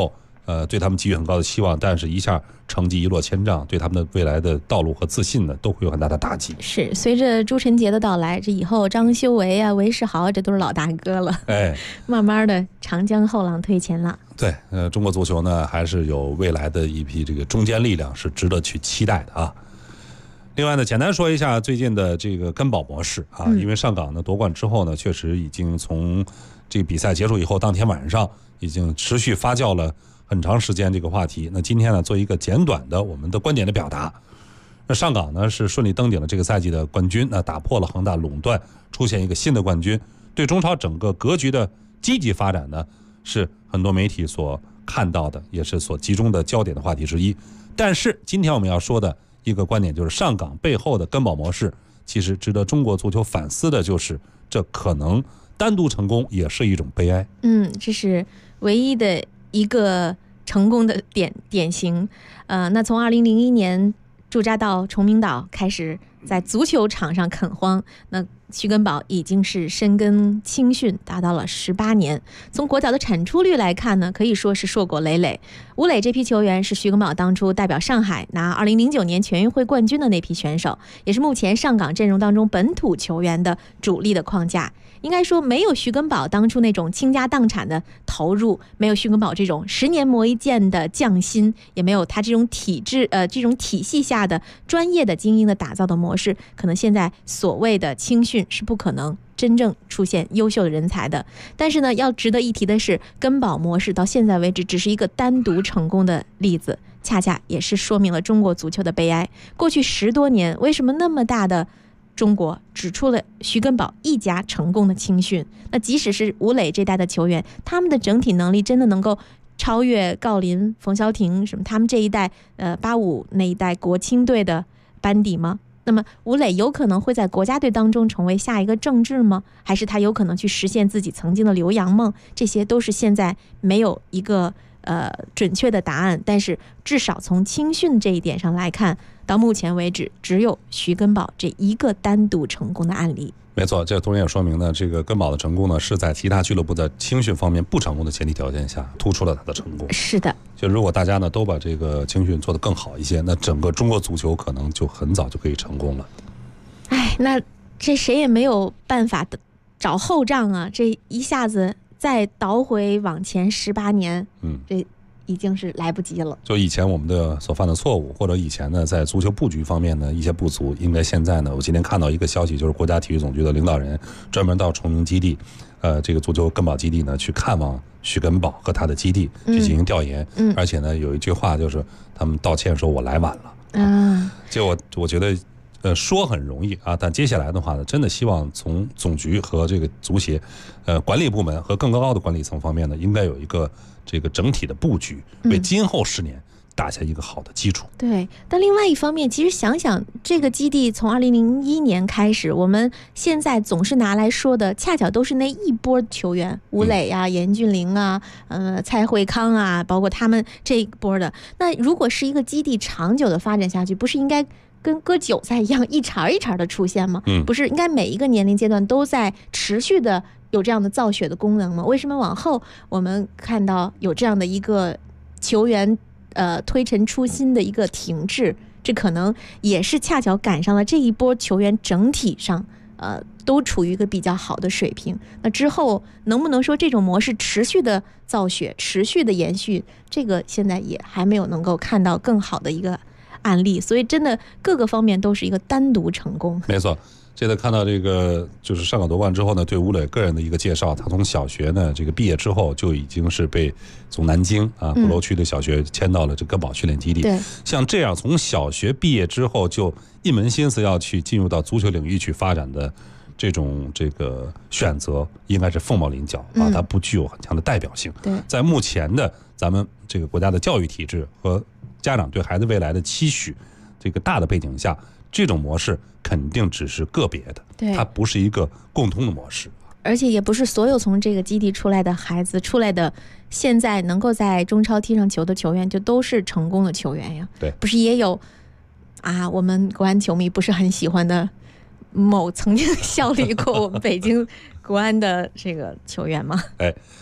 对他们寄予很高的期望，但是一下成绩一落千丈，对他们的未来的道路和自信呢，都会有很大的打击。 是，随着朱晨杰的到来，这以后张修为啊、韦世豪这都是老大哥了。慢慢的长江后浪推前浪。 对，中国足球呢，还是有未来的一批这个中坚力量，是值得去期待的啊。另外呢，简单说一下最近的这个根宝模式啊，因为上港呢夺冠之后呢，确实已经从这个比赛结束以后当天晚上已经持续发酵了很长时间这个话题。那今天呢，做一个简短的我们的观点的表达。那上港呢是顺利登顶了这个赛季的冠军，那打破了恒大垄断，出现一个新的冠军，对中超整个格局的积极发展呢，是很多媒体所看到的，也是所集中的焦点的话题之一。但是今天我们要说的一个观点就是，上港背后的根宝模式，其实值得中国足球反思的就是，这可能单独成功也是一种悲哀。 这是唯一的一个成功的典型。那从2001年驻扎到崇明岛开始在足球场上垦荒，那徐根宝已经是深耕青训达到了18年。从国脚的产出率来看呢，可以说是硕果累累。吴磊这批球员是徐根宝当初代表上海拿2009年全运会冠军的那批选手，也是目前上港阵容当中本土球员的主力的框架。应该说，没有徐根宝当初那种倾家荡产的投入，没有徐根宝这种10年磨一剑的匠心，也没有他这种这种体系下的专业的精英的打造的模式，可能现在所谓的青训是不可能真正出现优秀的人才的。但是呢，要值得一提的是，根宝模式到现在为止只是一个单独成功的例子，恰恰也是说明了中国足球的悲哀。过去10多年，为什么那么大的中国只出了徐根宝一家成功的青训？那即使是吴磊这代的球员，他们的整体能力真的能够超越郜林、冯潇霆什么他们这一代85那一代国青队的班底吗？那么吴磊有可能会在国家队当中成为下一个郑智吗？还是他有可能去实现自己曾经的留洋梦？这些都是现在没有一个准确的答案。但是至少从青训这一点上来看，到目前为止只有徐根宝这一个单独成功的案例。 没错，这同时也说明呢，这个根宝的成功呢，是在其他俱乐部的青训方面不成功的前提条件下，突出了他的成功。 是的， 就如果大家呢都把这个青训做得更好一些，那整个中国足球可能就很早就可以成功了。 那这谁也没有办法找后账啊！这一下子再倒回往前18年，这已经是来不及了。 就以前我们的所犯的错误，或者以前呢在足球布局方面的一些不足，应该现在呢，我今天看到一个消息，就是国家体育总局的领导人专门到崇明基地，这个足球根宝基地呢去看望徐根宝和他的基地，去进行调研。而且呢有一句话就是他们道歉说我来晚了。就我觉得说很容易啊，但接下来的话呢，真的希望从总局和这个足协管理部门和更高的管理层方面呢，应该有一个这个整体的布局，为今后10年打下一个好的基础。 对，但另外一方面，其实想想这个基地从2001年开始，我们现在总是拿来说的，恰巧都是那一波球员，吴磊啊、严俊凌啊、蔡慧康啊，包括他们这一波的。那如果是一个基地长久的发展下去，不是应该跟割韭菜一样一茬一茬的出现吗？不是应该每一个年龄阶段都在持续的有这样的造血的功能吗？为什么往后我们看到有这样的一个球员推陈出新的一个停滞？这可能也是恰巧赶上了这一波球员整体上都处于一个比较好的水平。那之后能不能说这种模式持续的造血、持续的延续，这个现在也还没有能够看到更好的一个案例。所以真的各个方面都是一个单独成功。 没错，现在看到这个就是上港夺冠之后呢，对吴磊个人的一个介绍，他从小学呢这个毕业之后就已经是被从南京鼓楼区的小学迁到了这根宝训练基地。 对， 像这样从小学毕业之后就一门心思要去进入到足球领域去发展的这个选择，应该是凤毛麟角啊，它不具有很强的代表性。 对， 在目前的咱们这个国家的教育体制和家长对孩子未来的期许这个大的背景下，这种模式肯定只是个别的， 对， 它不是一个共通的模式， 而且也不是所有从这个基地出来的孩子出来的现在能够在中超踢上球的球员就都是成功的球员呀。 对， 不是也有我们国安球迷不是很喜欢的某曾经效力过我们北京国安的这个球员吗？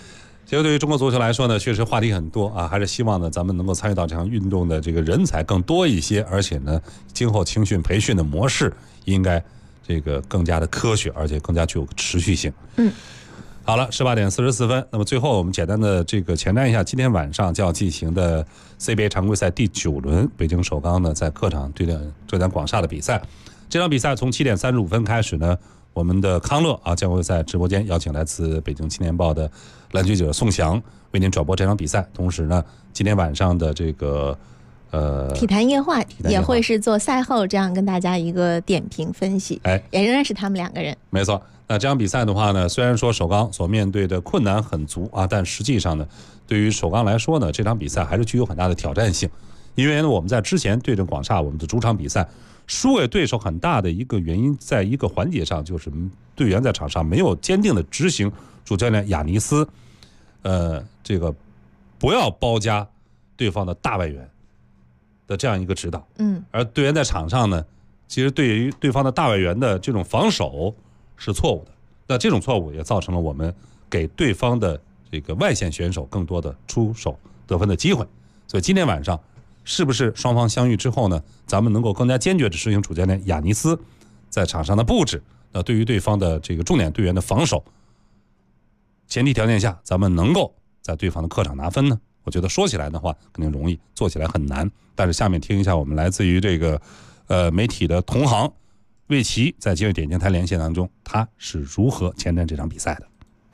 其实对于中国足球来说呢，确实话题很多啊，还是希望呢咱们能够参与到这项运动的这个人才更多一些，而且呢，今后青训培训的模式应该这个更加的科学，而且更加具有持续性。好了，18点44分。那么最后我们简单的这个前瞻一下，今天晚上就要进行的 CBA 常规赛第9轮，北京首钢呢在客场对阵浙江广厦的比赛。这场比赛从7点35分开始呢，我们的康乐啊将会在直播间邀请来自北京青年报的篮球记者宋翔为您转播这场比赛。同时呢，今天晚上的这个体坛夜话也会是做赛后这样跟大家一个点评分析，也仍然是他们2个人。 没错。那这场比赛的话呢，虽然说首钢所面对的困难很足啊，但实际上呢，对于首钢来说呢，这场比赛还是具有很大的挑战性。因为呢，我们在之前对阵广厦我们的主场比赛输给对手很大的一个原因，在一个环节上就是队员在场上没有坚定的执行主教练亚尼斯这个不要包夹对方的大外援的这样一个指导。而队员在场上呢，其实对于对方的大外援的这种防守是错误的，那这种错误也造成了我们给对方的这个外线选手更多的出手得分的机会。所以今天晚上是不是双方相遇之后呢，咱们能够更加坚决的实行主教练亚尼斯在场上的布置，那对于对方的这个重点队员的防守，前提条件下咱们能够在对方的客场拿分呢？我觉得说起来的话肯定容易，做起来很难。但是下面听一下我们来自于这个媒体的同行魏奇在今日点将台连线当中，他是如何前瞻这场比赛的。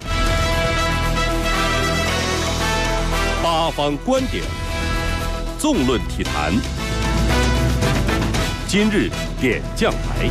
八方观点，纵论体坛，今日点将台。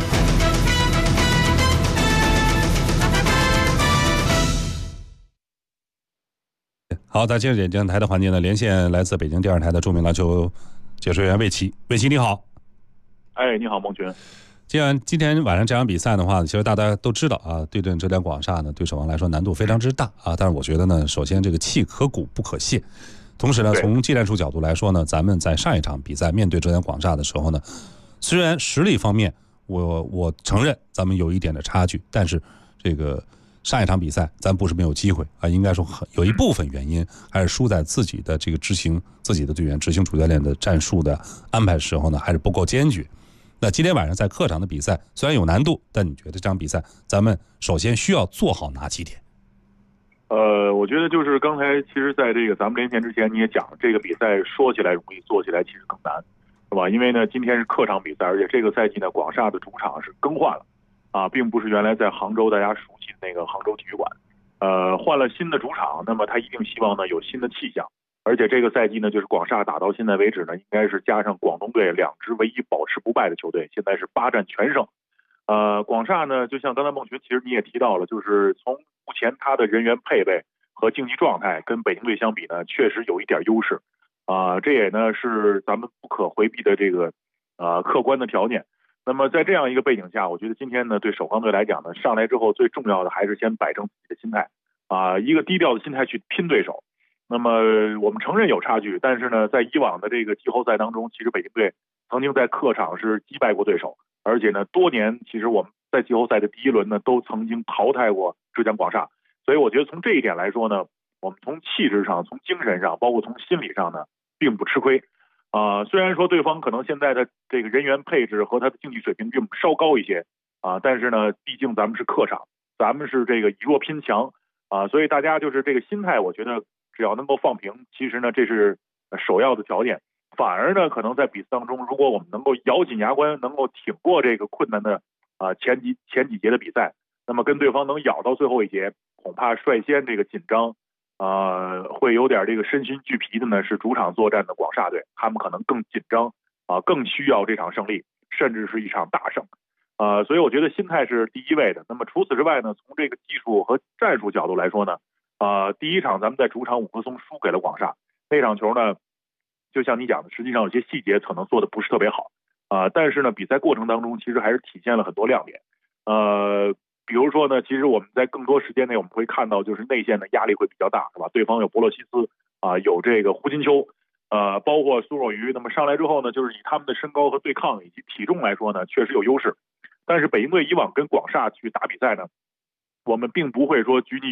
好，在今日点将台的环节呢，连线来自北京电视台的著名篮球解说员魏奇。魏奇你好。 你好孟群。 今天晚上这场比赛的话，其实大家都知道啊，对阵浙江广厦呢，对首钢来说难度非常之大啊。但是我觉得呢，首先这个气可鼓不可泄，同时呢，从技战术角度来说呢，咱们在上一场比赛面对浙江广厦的时候呢，虽然实力方面我承认咱们有一点的差距，但是这个上一场比赛咱不是没有机会啊，应该说有一部分原因还是输在自己的这个执行自己的队员执行主教练的战术的安排的时候呢，还是不够坚决。那今天晚上在客场的比赛虽然有难度，但你觉得这场比赛咱们首先需要做好哪几点？ 我觉得就是刚才其实在这个咱们连线之前你也讲，这个比赛说起来容易，做起来其实更难，是吧？因为呢今天是客场比赛，而且这个赛季呢广厦的主场是更换了啊，并不是原来在杭州大家熟悉的那个杭州体育馆，换了新的主场，那么他一定希望呢有新的气象。而且这个赛季呢，就是广厦打到现在为止呢，应该是加上广东队2支唯一保持不败的球队，现在是8战全胜。广厦呢，就像刚才孟群其实你也提到了，就是从目前他的人员配备和竞技状态跟北京队相比呢，确实有一点优势。这也呢是咱们不可回避的这个客观的条件。那么在这样一个背景下，我觉得今天呢对首钢队来讲呢，上来之后最重要的还是先摆正自己的心态一个低调的心态去拼对手。那么我们承认有差距，但是呢，在以往的这个季后赛当中，其实北京队曾经在客场是击败过对手，而且呢，多年其实我们在季后赛的第1轮呢，都曾经淘汰过浙江广厦。所以我觉得从这一点来说呢，我们从气质上、从精神上，包括从心理上呢，并不吃亏。虽然说对方可能现在的这个人员配置和他的竞技水平比我们稍高一些但是呢，毕竟咱们是客场，咱们是这个以弱拼强所以大家就是这个心态，我觉得只要能够放平，其实呢这是首要的条件。反而呢，可能在比赛当中，如果我们能够咬紧牙关，能够挺过这个困难的前几节的比赛，那么跟对方能咬到最后一节，恐怕率先这个紧张会有点这个身心俱疲的呢是主场作战的广厦队，他们可能更紧张更需要这场胜利，甚至是一场大胜所以我觉得心态是第一位的。那么除此之外呢，从这个技术和战术角度来说呢第一场咱们在主场5棵松输给了广厦，那场球呢就像你讲的，实际上有些细节可能做的不是特别好但是呢比赛过程当中其实还是体现了很多亮点比如说呢，其实我们在更多时间内我们会看到就是内线的压力会比较大，是吧？对方有博洛西斯有这个胡金秋包括苏若愚，那么上来之后呢，就是以他们的身高和对抗以及体重来说呢，确实有优势。但是北京队以往跟广厦去打比赛呢，我们并不会说拘泥于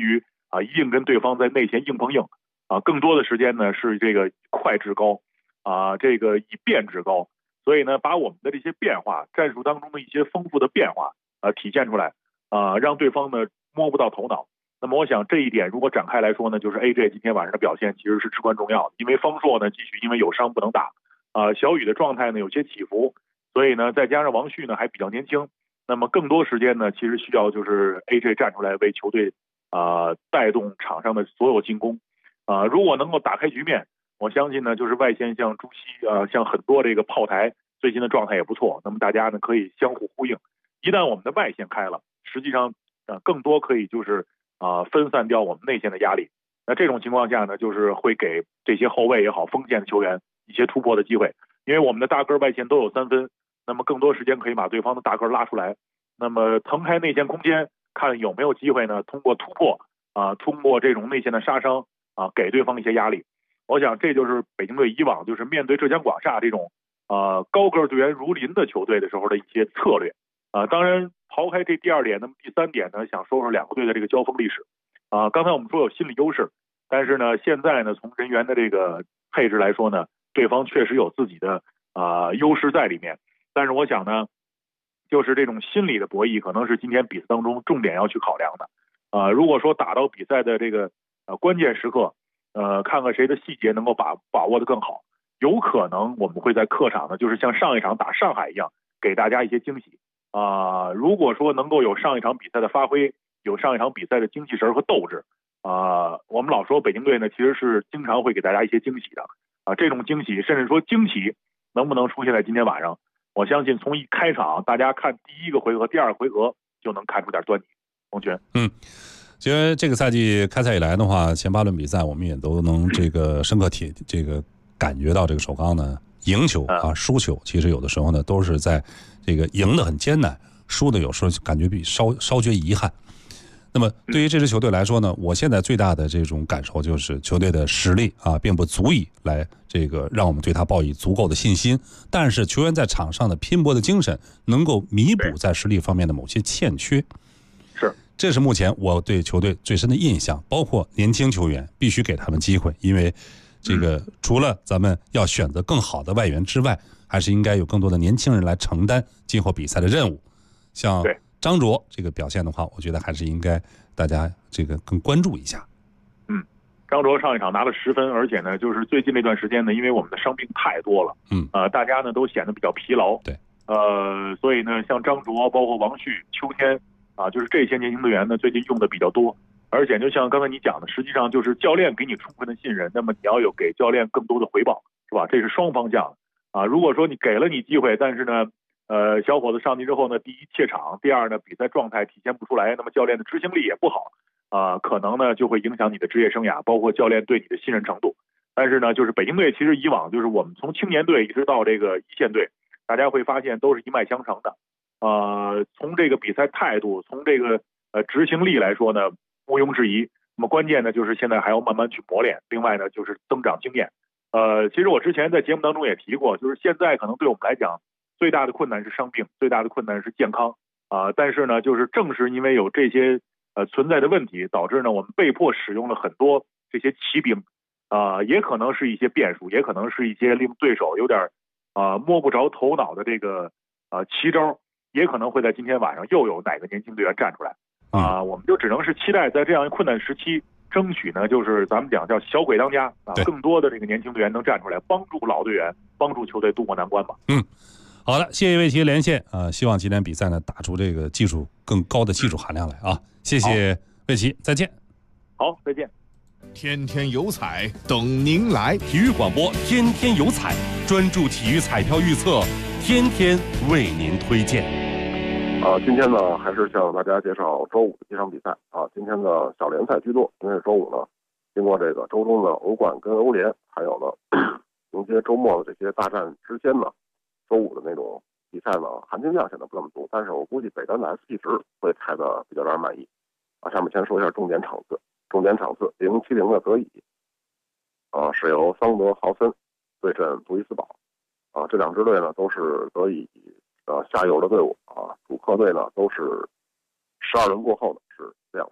一定跟对方在内线硬碰硬更多的时间呢是这个快制高这个以变制高，所以呢把我们的这些变化战术当中的一些丰富的变化体现出来让对方呢摸不到头脑。那么我想这一点如果展开来说呢，就是 AJ 今天晚上的表现其实是至关重要的，因为方硕呢继续因为有伤不能打小雨的状态呢有些起伏，所以呢再加上王旭呢还比较年轻，那么更多时间呢其实需要就是 AJ 站出来为球队带动场上的所有进攻如果能够打开局面，我相信呢就是外线像朱熹像很多这个炮台最近的状态也不错，那么大家呢可以相互呼应，一旦我们的外线开了，实际上更多可以就是分散掉我们内线的压力，那这种情况下呢就是会给这些后卫也好锋线的球员一些突破的机会，因为我们的大个外线都有3分，那么更多时间可以把对方的大个拉出来，那么腾开内线空间，看有没有机会呢通过突破通过这种内线的杀伤给对方一些压力。我想这就是北京队以往就是面对浙江广厦这种高个队员如林的球队的时候的一些策略当然抛开这第2点，那么第3点呢想说说2个队的这个交锋历史刚才我们说有心理优势，但是呢现在呢从人员的这个配置来说呢，对方确实有自己的优势在里面，但是我想呢就是这种心理的博弈可能是今天比赛当中重点要去考量的如果说打到比赛的这个关键时刻看看谁的细节能够把握得更好，有可能我们会在客场呢就是像上一场打上海一样给大家一些惊喜如果说能够有上一场比赛的发挥，有上一场比赛的精气神和斗志我们老说北京队呢其实是经常会给大家一些惊喜的这种惊喜甚至说惊喜能不能出现在今天晚上，我相信从一开场大家看第1个回合第2个回合就能看出点端倪。洪泉其实这个赛季开赛以来的话，前8轮比赛我们也都能这个深刻这个感觉到这个首钢呢赢球输球其实有的时候呢都是在这个赢得很艰难，输的有时候感觉比稍觉遗憾。那么对于这支球队来说呢，我现在最大的这种感受就是球队的实力并不足以来这个让我们对他抱以足够的信心，但是球员在场上的拼搏的精神能够弥补在实力方面的某些欠缺，这是目前我对球队最深的印象，包括年轻球员必须给他们机会，因为这个除了咱们要选择更好的外援之外，还是应该有更多的年轻人来承担今后比赛的任务。像张卓这个表现的话，我觉得还是应该大家这个更关注一下。 张卓上一场拿了10分，而且呢，就是最近这段时间呢，因为我们的伤病太多了，大家呢都显得比较疲劳，所以呢，像张卓、包括王旭、秋天就是这些年轻队员呢，最近用的比较多。而且就像刚才你讲的，实际上就是教练给你充分的信任，那么你要有给教练更多的回报，是吧？这是双方向如果说你给了你机会，但是呢小伙子上去之后呢，第一怯场，第二呢比赛状态体现不出来，那么教练的执行力也不好可能呢就会影响你的职业生涯，包括教练对你的信任程度。但是呢就是北京队其实以往就是我们从青年队一直到这个一线队，大家会发现都是一脉相承的从这个比赛态度，从这个执行力来说呢毋庸置疑，那么关键呢就是现在还要慢慢去磨练，另外呢就是增长经验其实我之前在节目当中也提过，就是现在可能对我们来讲最大的困难是伤病，最大的困难是健康但是呢就是正是因为有这些存在的问题，导致呢我们被迫使用了很多这些奇兵也可能是一些变数，也可能是一些令对手有点摸不着头脑的这个奇招，也可能会在今天晚上又有哪个年轻队员站出来我们就只能是期待在这样一困难时期，争取呢就是咱们讲叫小鬼当家更多的这个年轻队员能站出来帮助老队员，帮助球队渡过难关吧。 好的，谢谢魏奇连线希望今天比赛呢打出这个更高的技术含量来谢谢魏奇，再见。 好，再见。 天天有彩等您来， 体育广播天天有彩，专注体育彩票预测，天天为您推荐。 今天呢还是向大家介绍周五的几场比赛今天的小联赛居多，因为周五呢经过这个周中的欧冠跟欧联，还有呢迎接周末的这些大战之间呢，周五的那种比赛呢含金量显得不那么多，但是我估计北单的 SP 值会开的比较让人满意下面先说一下重点场次070的德乙是由桑德豪森对阵杜伊斯堡这两支队呢都是德乙下游的队伍主客队呢都是12轮过后呢是2胜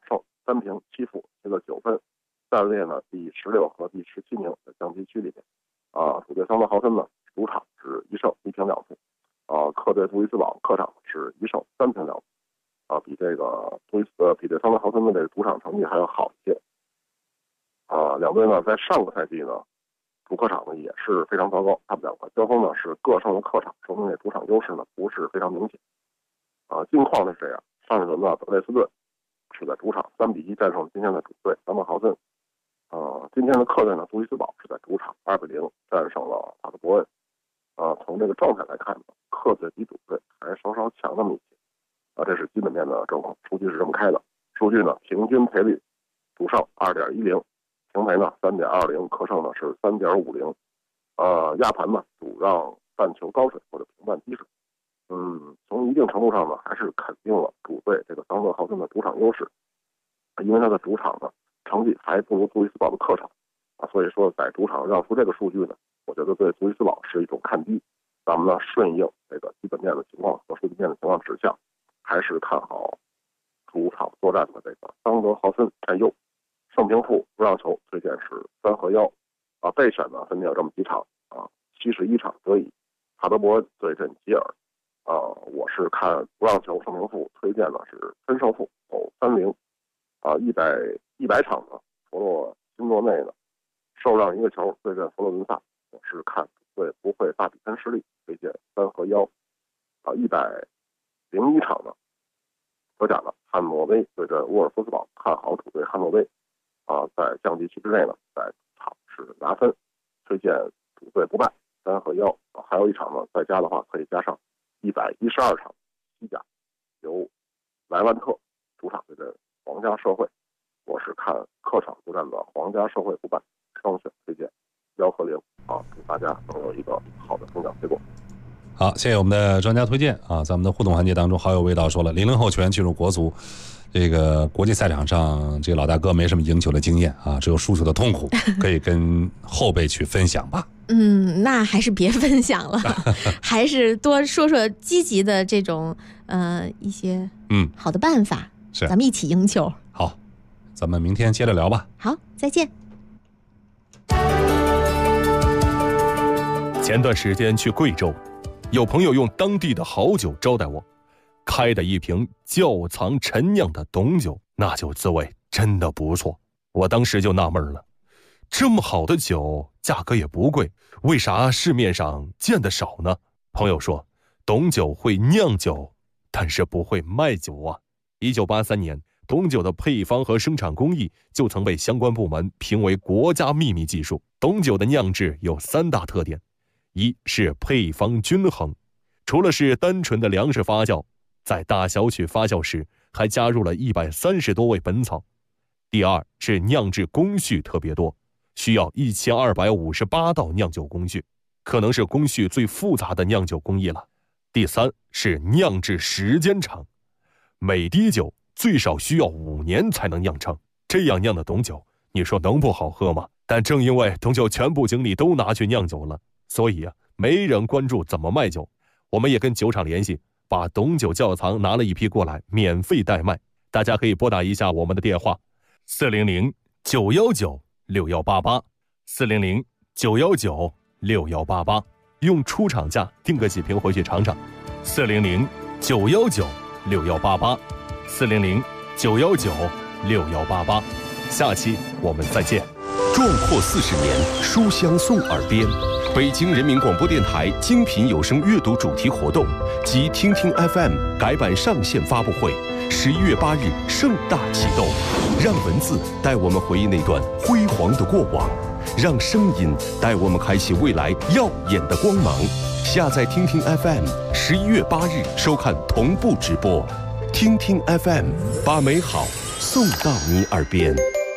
3平7负，取得9分，暂列呢第16和第17名在降级区里面。主队桑德豪森呢主场是1胜1平2负，客队杜伊斯堡客场是1胜3平2负，比这个比这桑德豪森的这个主场成绩还要好一些。两队呢在上个赛季呢主客场呢也是非常糟糕，他们两个交锋呢是各胜的客场，说明这主场优势呢不是非常明显。近况是这样，上一轮呢德累斯顿是在主场3比1战胜今天的主队桑德豪森。今天的客队呢杜伊斯堡是在主场2比0战胜了法德伯恩。从这个状态来看呢，客队比主队还稍稍强那么一些。这是基本面的状况，数据是这么开的。数据呢，平均赔率主胜2.10，平赔呢3.20，客胜呢是3.50。亚盘呢主让半球高水或者平半低水。从一定程度上呢，还是肯定了主队这个桑德豪森的主场优势，因为他的主场呢成绩还不如杜伊斯堡的客场所以说在主场让出这个数据呢，我觉得对杜伊斯堡是一种看低。咱们呢顺应这个基本面的情况和数据面的情况指向，还是看好主场作战的这个桑德豪森占优。胜平负不让球推荐是3和1。备选呢分别有这么几场71场德乙帕德伯恩对阵吉尔。我是看不让球胜平负，推荐呢是分胜负走30。100场呢佛洛辛诺内呢受让1个球对阵佛罗伦萨，我是看主队不会大比分失利，推荐3和1。101场呢德甲的汉诺威对阵沃尔夫斯堡，看好主队汉诺威在降级区之内呢在场是拿分，推荐主队不败3和1。还有一场呢在家的话可以加上112场西甲，由莱万特主场对阵皇家社会，我是看客场作战的皇家社会不败，双选推荐1和0。祝大家能有一个好的中奖结果。 好，谢谢我们的专家推荐咱们的互动环节当中，好友味道说了，00后球员进入国足这个国际赛场上，这个老大哥没什么赢球的经验只有输球的痛苦，可以跟后辈去分享吧。 那还是别分享了，还是多说说积极的这种一些好的办法， 是咱们一起赢球。 好，咱们明天接着聊吧。 好，再见。 前段时间去贵州，有朋友用当地的好酒招待我，开的一瓶窖藏陈酿的董酒，那酒滋味真的不错。我当时就纳闷了，这么好的酒价格也不贵，为啥市面上见得少呢？朋友说，董酒会酿酒，但是不会卖酒啊。1983年，董酒的配方和生产工艺就曾被相关部门评为国家秘密技术。董酒的酿制有3大特点，一是配方均衡，除了是单纯的粮食发酵，在大小曲发酵时还加入了130多味本草。第二是酿制工序特别多，需要1258道酿酒工序，可能是工序最复杂的酿酒工艺了。第三是酿制时间长，每滴酒最少需要5年才能酿成，这样酿的董酒，你说能不好喝吗？但正因为董酒全部精力都拿去酿酒了，所以没人关注怎么卖酒。我们也跟酒厂联系，把董酒窖藏拿了一批过来，免费代卖。大家可以拨打一下我们的电话，400-919-6188 400-919-6188，用出厂价订个几瓶回去尝尝。400-919-6188 400-919-6188。下期我们再见。 壮阔40年，书香送耳边。北京人民广播电台精品有声阅读主题活动及听听 FM 改版上线发布会，11月8日盛大启动。让文字带我们回忆那段辉煌的过往，让声音带我们开启未来耀眼的光芒。下载听听 FM，11月8日收看同步直播。听听 FM， 把美好送到你耳边。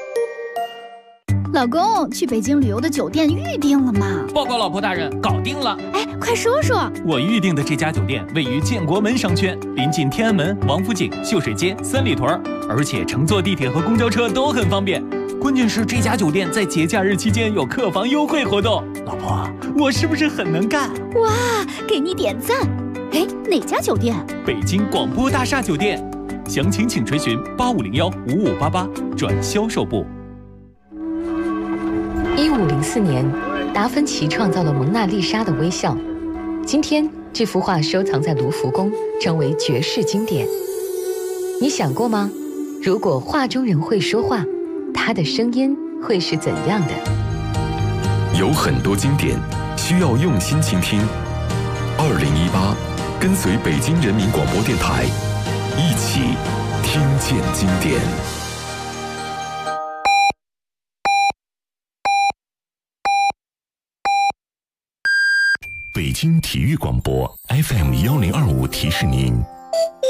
老公，去北京旅游的酒店预定了吗？ 报告老婆大人，搞定了。 哎，快说说。 我预定的这家酒店位于建国门商圈，临近天安门、王府井、秀水街、三里屯，而且乘坐地铁和公交车都很方便。关键是这家酒店在节假日期间有客房优惠活动。老婆，我是不是很能干？ 哇，给你点赞。哎，哪家酒店？ 北京广播大厦酒店。 详情请垂询85015588转销售部。 1504年，达芬奇创造了蒙娜丽莎的微笑。今天，这幅画收藏在卢浮宫，成为绝世经典。你想过吗？如果画中人会说话，他的声音会是怎样的？ 有很多经典需要用心倾听。2018，跟随北京人民广播电台，一起听见经典。北京体育广播 FM1025提示您。